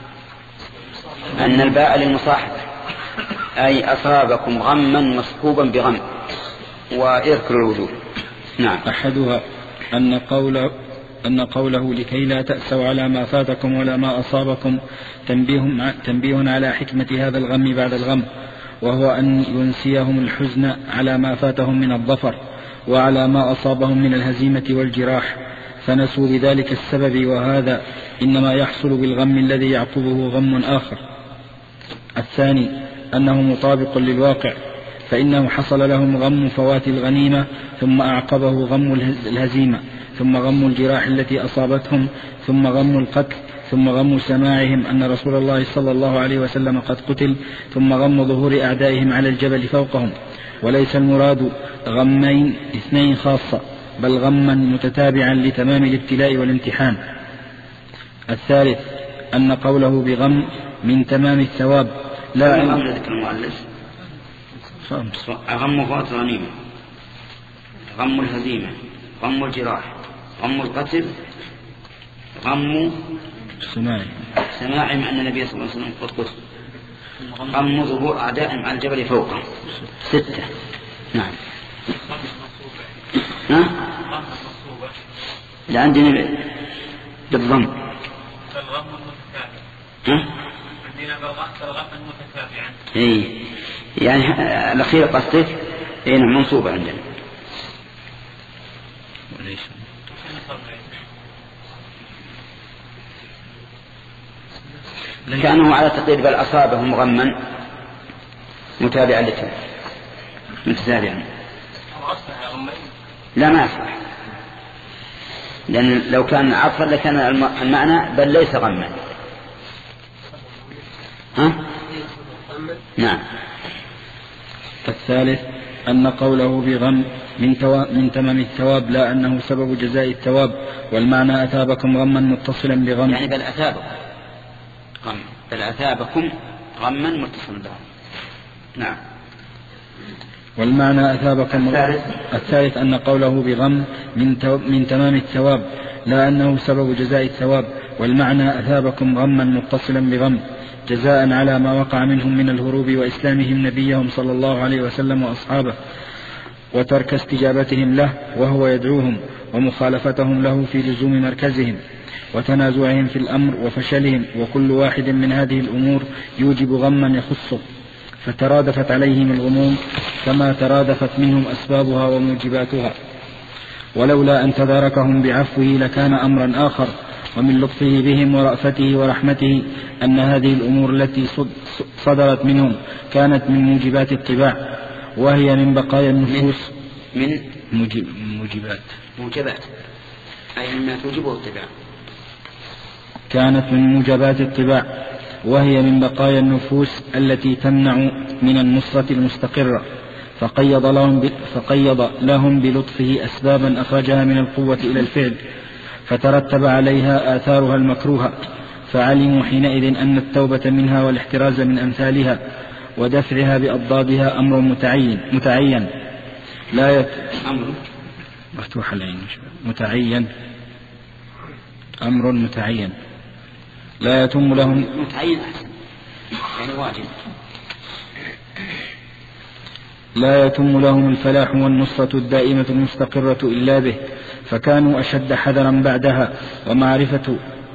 أن الباء للمصاحبة، أي أصابكم غما مصحوبا بغم، ويذكر الوجوه. نعم. أحدها أن قوله أن قوله لكي لا تأسوا على ما فاتكم ولا ما أصابكم تنبيه, تنبيه على حكمة هذا الغم بعد الغم، وهو أن ينسيهم الحزن على ما فاتهم من الظفر وعلى ما أصابهم من الهزيمة والجراح، فنسوا بذلك السبب، وهذا إنما يحصل بالغم الذي يعقبه غم آخر. الثاني أنه مطابق للواقع، فإنه حصل لهم غم فوات الغنيمة، ثم أعقبه غم الهزيمة، ثم غم الجراح التي أصابتهم، ثم غم القتل، ثم غم سماعهم أن رسول الله صلى الله عليه وسلم قد قتل، ثم غم ظهور أعدائهم على الجبل فوقهم. وليس المراد غمين اثنين خاصة، بل غما متتابعا لتمام الابتلاء والامتحان. الثالث أن قوله بغم من تمام الثواب، لا غم ذكر المؤلف غم فوات الغنيمة، غم الهزيمة، غم الجراح، غم القتل، غم سماعهم سماعهم أن النبي صلى الله عليه وسلم قد قتل، غم ظهور أعدائهم على الجبل فوقهم. ستة. نعم. ها؟ لا عندنا بالضم. الغم المتتابع. ها؟ عندنا بالغم المتتابعا. إيه، يعني الأخير قصدك؟ إيه، منصوبة عندنا. ليش كأنه على تقدير بل أصابهم غما متابعا لتلك متتابعا. لا ما يصلح، لأن لو كان عطفا لكان المعنى بل ليس غما. ها؟ نعم. الثالث أن قوله بغم من, توا... من تمام الثواب لا أنه سبب جزاء الثواب، والمعنى أثابكم غما متصلا بغم، يعني بل أثابكم غم بل أثابكم غما متصلا بغم. نعم. والمعنى أثابكم الثالث, الثالث أن قوله بغم من, تو... من تمام الثواب لا أنه سبب جزاء الثواب، والمعنى أثابكم غما متصلا بغم جزاء على ما وقع منهم من الهروب وإسلامهم نبيهم صلى الله عليه وسلم وأصحابه، وترك استجابتهم له وهو يدعوهم، ومخالفتهم له في لزوم مركزهم، وتنازعهم في الأمر وفشلهم، وكل واحد من هذه الأمور يوجب غما يخصه، فترادفت عليهم الغموم كما ترادفت منهم أسبابها وموجباتها، ولولا أن تداركهم بعفوه لكان أمرا آخر. ومن لطفه بهم ورأفته ورحمته أن هذه الأمور التي صدرت منهم كانت من موجبات الطباع، وهي من بقايا النفوس من موجب موجبات موجبات أي مما توجبه الطباع، كانت من موجبات الطباع وهي من بقايا النفوس التي تمنع من النصرة المستقرة، فقيض لهم, فقيض لهم بلطفه أسبابا أخرجها من القوة إلى الفعل، فترتب عليها آثارها المكروهة، فعلموا حينئذ أن التوبة منها والاحتراز من أمثالها ودفعها بأضدادها أمر متعين متعين لا يت... أمر مفتوح العين متعين أمر متعين لا يتم لهم متعين يعني واجب لا يتم لهم الفلاح والنصرة الدائمة المستقرة إلا به، فكانوا أشد حذرا بعدها ومعرفة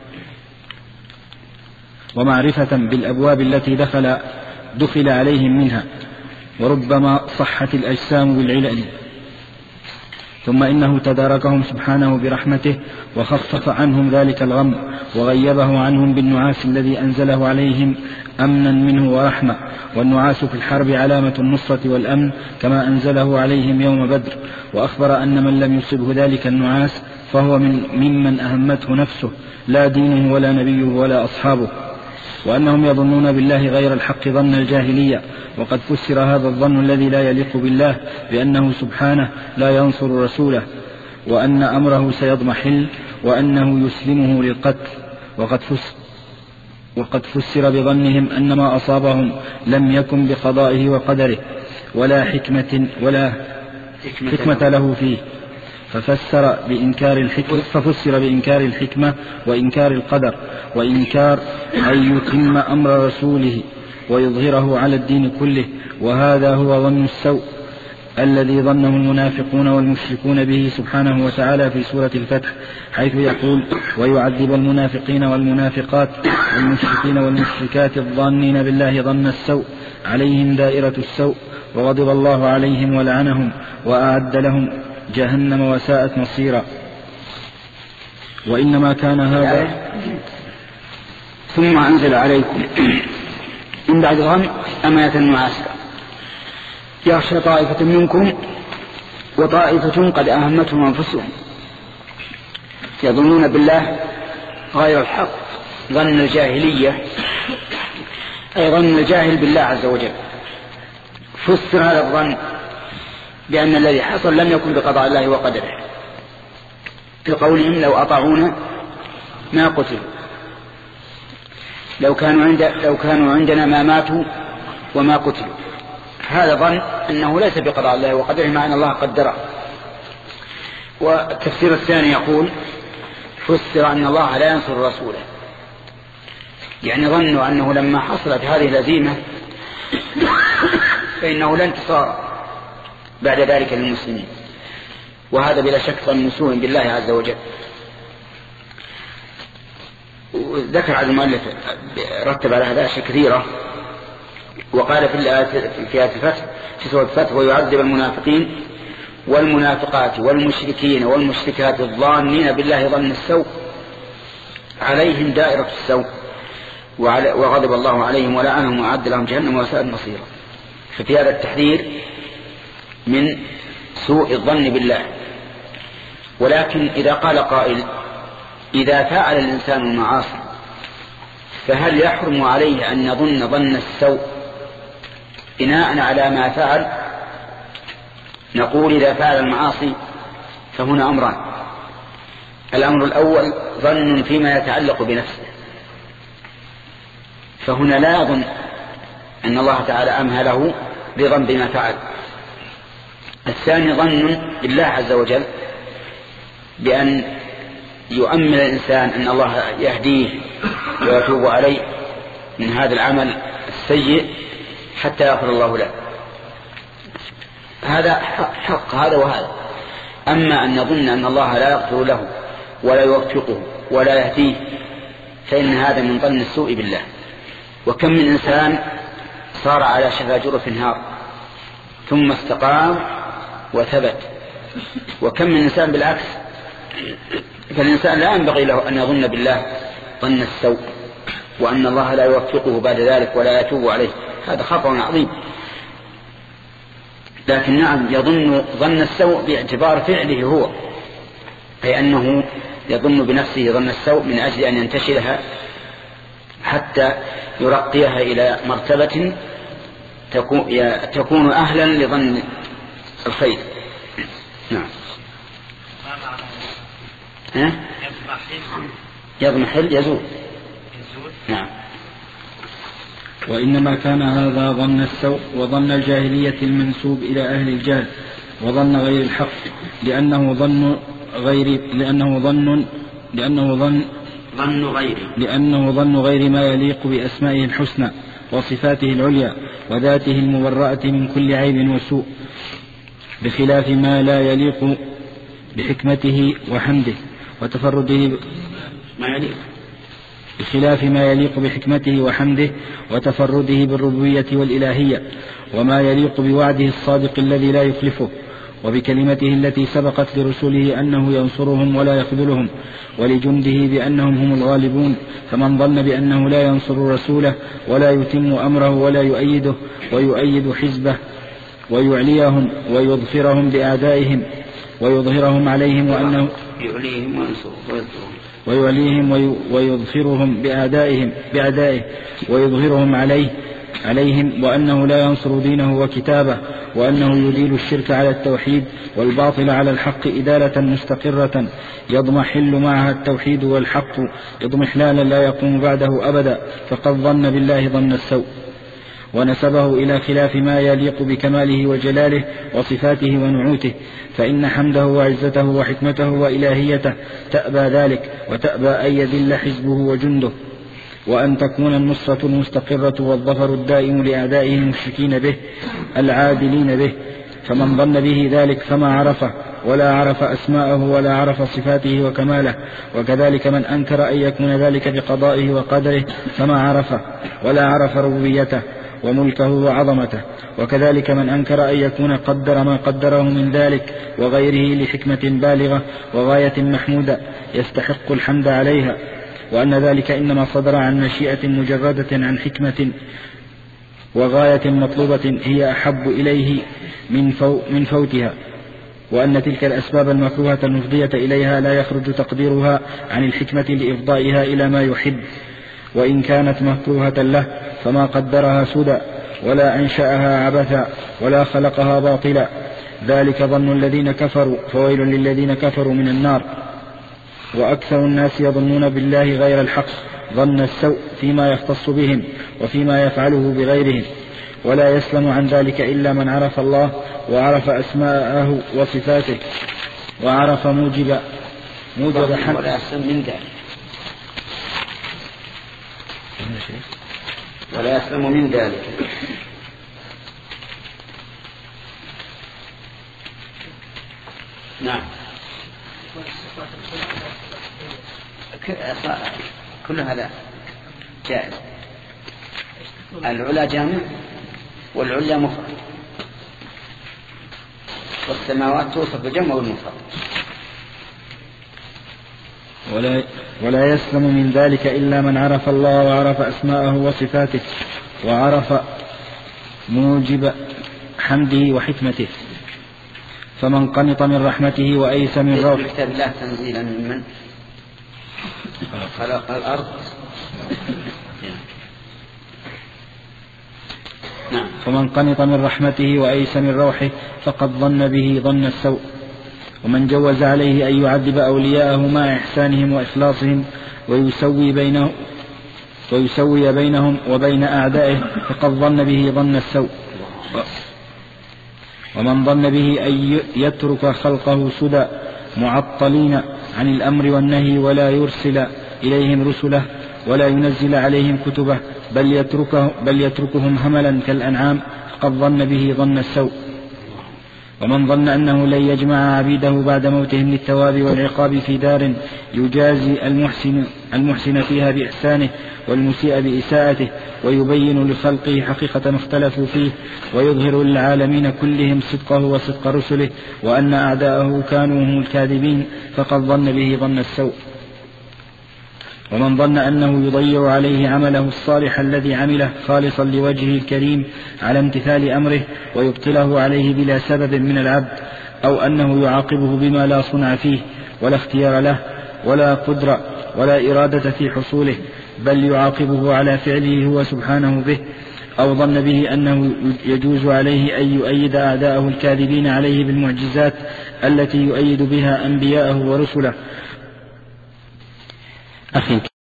ومعرفة بالأبواب التي دخل دخل عليهم منها، وربما صحت الأجسام بالعلل. ثم إنه تداركهم سبحانه برحمته وخفف عنهم ذلك الغم، وغيبه عنهم بالنعاس الذي أنزله عليهم أمنا منه ورحمة، والنعاس في الحرب علامة النصرة والأمن كما أنزله عليهم يوم بدر، وأخبر أن من لم يصبه ذلك النعاس فهو من ممن أهمته نفسه لا دينه ولا نبيه ولا أصحابه، وأنهم يظنون بالله غير الحق ظن الجاهلية، وقد فسر هذا الظن الذي لا يليق بالله بأنه سبحانه لا ينصر رسوله، وأن أمره سيضمحل، وأنه يسلمه للقتل، وقد فسر وقد فسر بظنهم أن ما أصابهم لم يكن بقضائه وقدره ولا حكمة ولا حكمة له فيه، ففسر بإنكار الحكمة ففسر بإنكار الحكمة وإنكار القدر، وإنكار أن يتم أمر رسوله ويظهره على الدين كله، وهذا هو ظن السوء الذي ظنه المنافقون والمشركون به سبحانه وتعالى في سورة الفتح، حيث يقول: ويعذب المنافقين والمنافقات والمشركين والمشركات الظانين بالله ظن السوء عليهم دائرة السوء، وغضب الله عليهم ولعنهم وأعد لهم جهنم وساءت مصيرا. وإنما كان هذا ثم أنزل عليكم من بعد غم أمانة النعاس يخشى طائفة منكم وطائفة قد أهمتهم أنفسهم يظنون بالله غير الحق ظن الجاهلية، أي ظن الجاهل بالله عز وجل. فسر هذا الظن بأن الذي حصل لم يكن بقضاء الله وقدره، في قولهم: لو أطاعونا ما قتلوا، لو كانوا, عند لو كانوا عندنا ما ماتوا وما قتلوا. هذا ظن أنه ليس بقضاء الله وقدره مع أن الله قدره. والتفسير الثاني يقول: فسر أن الله لا ينصر رسوله، يعني ظنوا أنه لما حصلت هذه الهزيمة فإنه لا انتصار بعد ذلك للمسلمين، وهذا بلا شك ظن سوء بالله عز وجل. وذكر عز المؤلف رتب على هذا أشياء كثيرة، وقال في الآية في آية الفتح في سورة الفتح: ويعذب المنافقين والمنافقات والمشركين والمشركات الظانين بالله ظن السوء عليهم دائرة السوء وغضب الله عليهم ولعنهم وأعد لهم جهنم وساءت مصيرا. ففي هذا التحذير من سوء الظن بالله. ولكن إذا قال قائل إذا فعل الإنسان المعاصي فهل يحرم عليه أن يظن ظن السوء بناء على ما فعل؟ نقول إذا فعل المعاصي فهنا أمران. الأمر الأول ظن فيما يتعلق بنفسه، فهنا لا يظن أن الله تعالى أمهله بذنب ما فعل. الثاني ظن بالله عز وجل بأن يؤمن الإنسان أن الله يهديه ويتوب عليه من هذا العمل السيء حتى يغفر الله له. هذا حق هذا وهذا. أما أن يظن أن الله لا يغفر له ولا يوفقه ولا يهديه فإن هذا من ظن السوء بالله. وكم من إنسان صار على شفا جرف نار ثم استقام وثبت، وكم من إنسان بالعكس. فالإنسان لا ينبغي له أن يظن بالله ظن السوء وأن الله لا يوفقه بعد ذلك ولا يتوب عليه، هذا خطأ عظيم. لكن نعم يظن ظن السوء باعتبار فعله هو، أي أنه يظن بنفسه ظن السوء من أجل أن ينتشلها حتى يرقيها إلى مرتبة تكون أهلا لظن الخير. نعم. ها؟ يضمحل يزول. نعم. وإنما كان هذا ظن السوء وظن الجاهلية المنسوب إلى أهل الجهل وظن غير الحق، لأنه ظن غير لأنه ظن لأنه ظن ظن غير لأنه ظن غير ما يليق بأسمائه الحسنى وصفاته العليا وذاته المبرأة من كل عيب وسوء، بخلاف ما لا يليق بحكمته وحمده وتفرده ما يليق بخلاف ما يليق بحكمته وحمده وتفرده بالربوبية والإلهية، وما يليق بوعده الصادق الذي لا يخلفه، وبكلمته التي سبقت لرسله أنه ينصرهم ولا يخذلهم، ولجنده بأنهم هم الغالبون. فمن ظن بأنه لا ينصر رسوله ولا يتم أمره ولا يؤيده ويؤيد حزبه ويعليهم ويظفرهم بأعدائهم ويظهرهم عليهم وأنه ويعليهم ويظفرهم بأعدائهم بأعدائه ويظهرهم عليه عليهم وأنه لا ينصر دينه وكتابه، وأنه يديل الشرك على التوحيد والباطل على الحق إدالة مستقرة يضمحل معها التوحيد والحق اضمحلالا لا يقوم بعده أبدا، فقد ظن بالله ظن السوء ونسبه إلى خلاف ما يليق بكماله وجلاله وصفاته ونعوته، فإن حمده وعزته وحكمته وإلهيته تأبى ذلك، وتأبى أن يذل حزبه وجنده، وأن تكون النصرة المستقرة والظفر الدائم لأعدائه المشركين به العادلين به. فمن ظن به ذلك فما عرفه ولا عرف أسماءه ولا عرف صفاته وكماله، وكذلك من أنكر أن يكون ذلك بقضائه وقدره فما عرفه ولا عرف ربوبيته وملكه وعظمته، وكذلك من أنكر أن يكون قدر ما قدره من ذلك وغيره لحكمة بالغة وغاية محمودة يستحق الحمد عليها، وأن ذلك إنما صدر عن مشيئة مجردة عن حكمة وغاية مطلوبة هي أحب إليه من, فو من فوتها، وأن تلك الأسباب المكروهة المفضية إليها لا يخرج تقديرها عن الحكمة لإفضائها إلى ما يحب، وإن كانت مكروهة له فما قدرها سدى ولا أنشأها عبثا ولا خلقها باطلا. ذلك ظن الذين كفروا، فويل للذين كفروا من النار. وأكثر الناس يظنون بالله غير الحق ظن السوء فيما يختص بهم وفيما يفعله بغيرهم، ولا يسلم عن ذلك إلا من عرف الله وعرف أسماءه وصفاته وعرف موجب موجب حمد ولا يسلم من ذلك ولا يسلم من ذلك. نعم. كل هذا جائز. العلا جامع والعلا مفرد. والسماوات توصف بالجمع والمفرد. ولا, ولا يسلم من ذلك إلا من عرف الله وعرف أسماءه وصفاته وعرف موجب حمده وحكمته. فمن قنط من رحمته وأيس من روحه. كتاب الله تنزيلا من من خلق الأرض. نعم. فمن قنط من رحمته وأيس من روحه فقد ظن به ظن السوء. ومن جوز عليه أن يعذب أولياءه مع إحسانهم وإخلاصهم ويسوي بينه ويسوي بينهم وبين أعدائه فقد ظن به ظن السوء. ومن ظن به أن يترك خلقه سدى معطلين عن الأمر والنهي ولا يرسل إليهم رسله ولا ينزل عليهم كتبه بل, يتركه بل يتركهم هملا كالأنعام فقد ظن به ظن السوء. ومن ظن أنه لن يجمع عبيده بعد موتهم للثواب والعقاب في دار يجازي المحسن, المحسن فيها بإحسانه والمسيء بإساءته ويبين لخلقه حقيقة ما اختلفوا فيه ويظهر للعالمين كلهم صدقه وصدق رسله وأن أعداءه كانوا هم الكاذبين فقد ظن به ظن السوء. ومن ظن أنه يضيع عليه عمله الصالح الذي عمله خالصا لوجهه الكريم على امتثال أمره ويبطله عليه بلا سبب من العبد أو أنه يعاقبه بما لا صنع فيه ولا اختيار له ولا قدرة ولا إرادة في حصوله بل يعاقبه على فعله هو سبحانه به أو ظن به أنه يجوز عليه أن يؤيد أعداءه الكاذبين عليه بالمعجزات التي يؤيد بها أنبياءه ورسله. أخي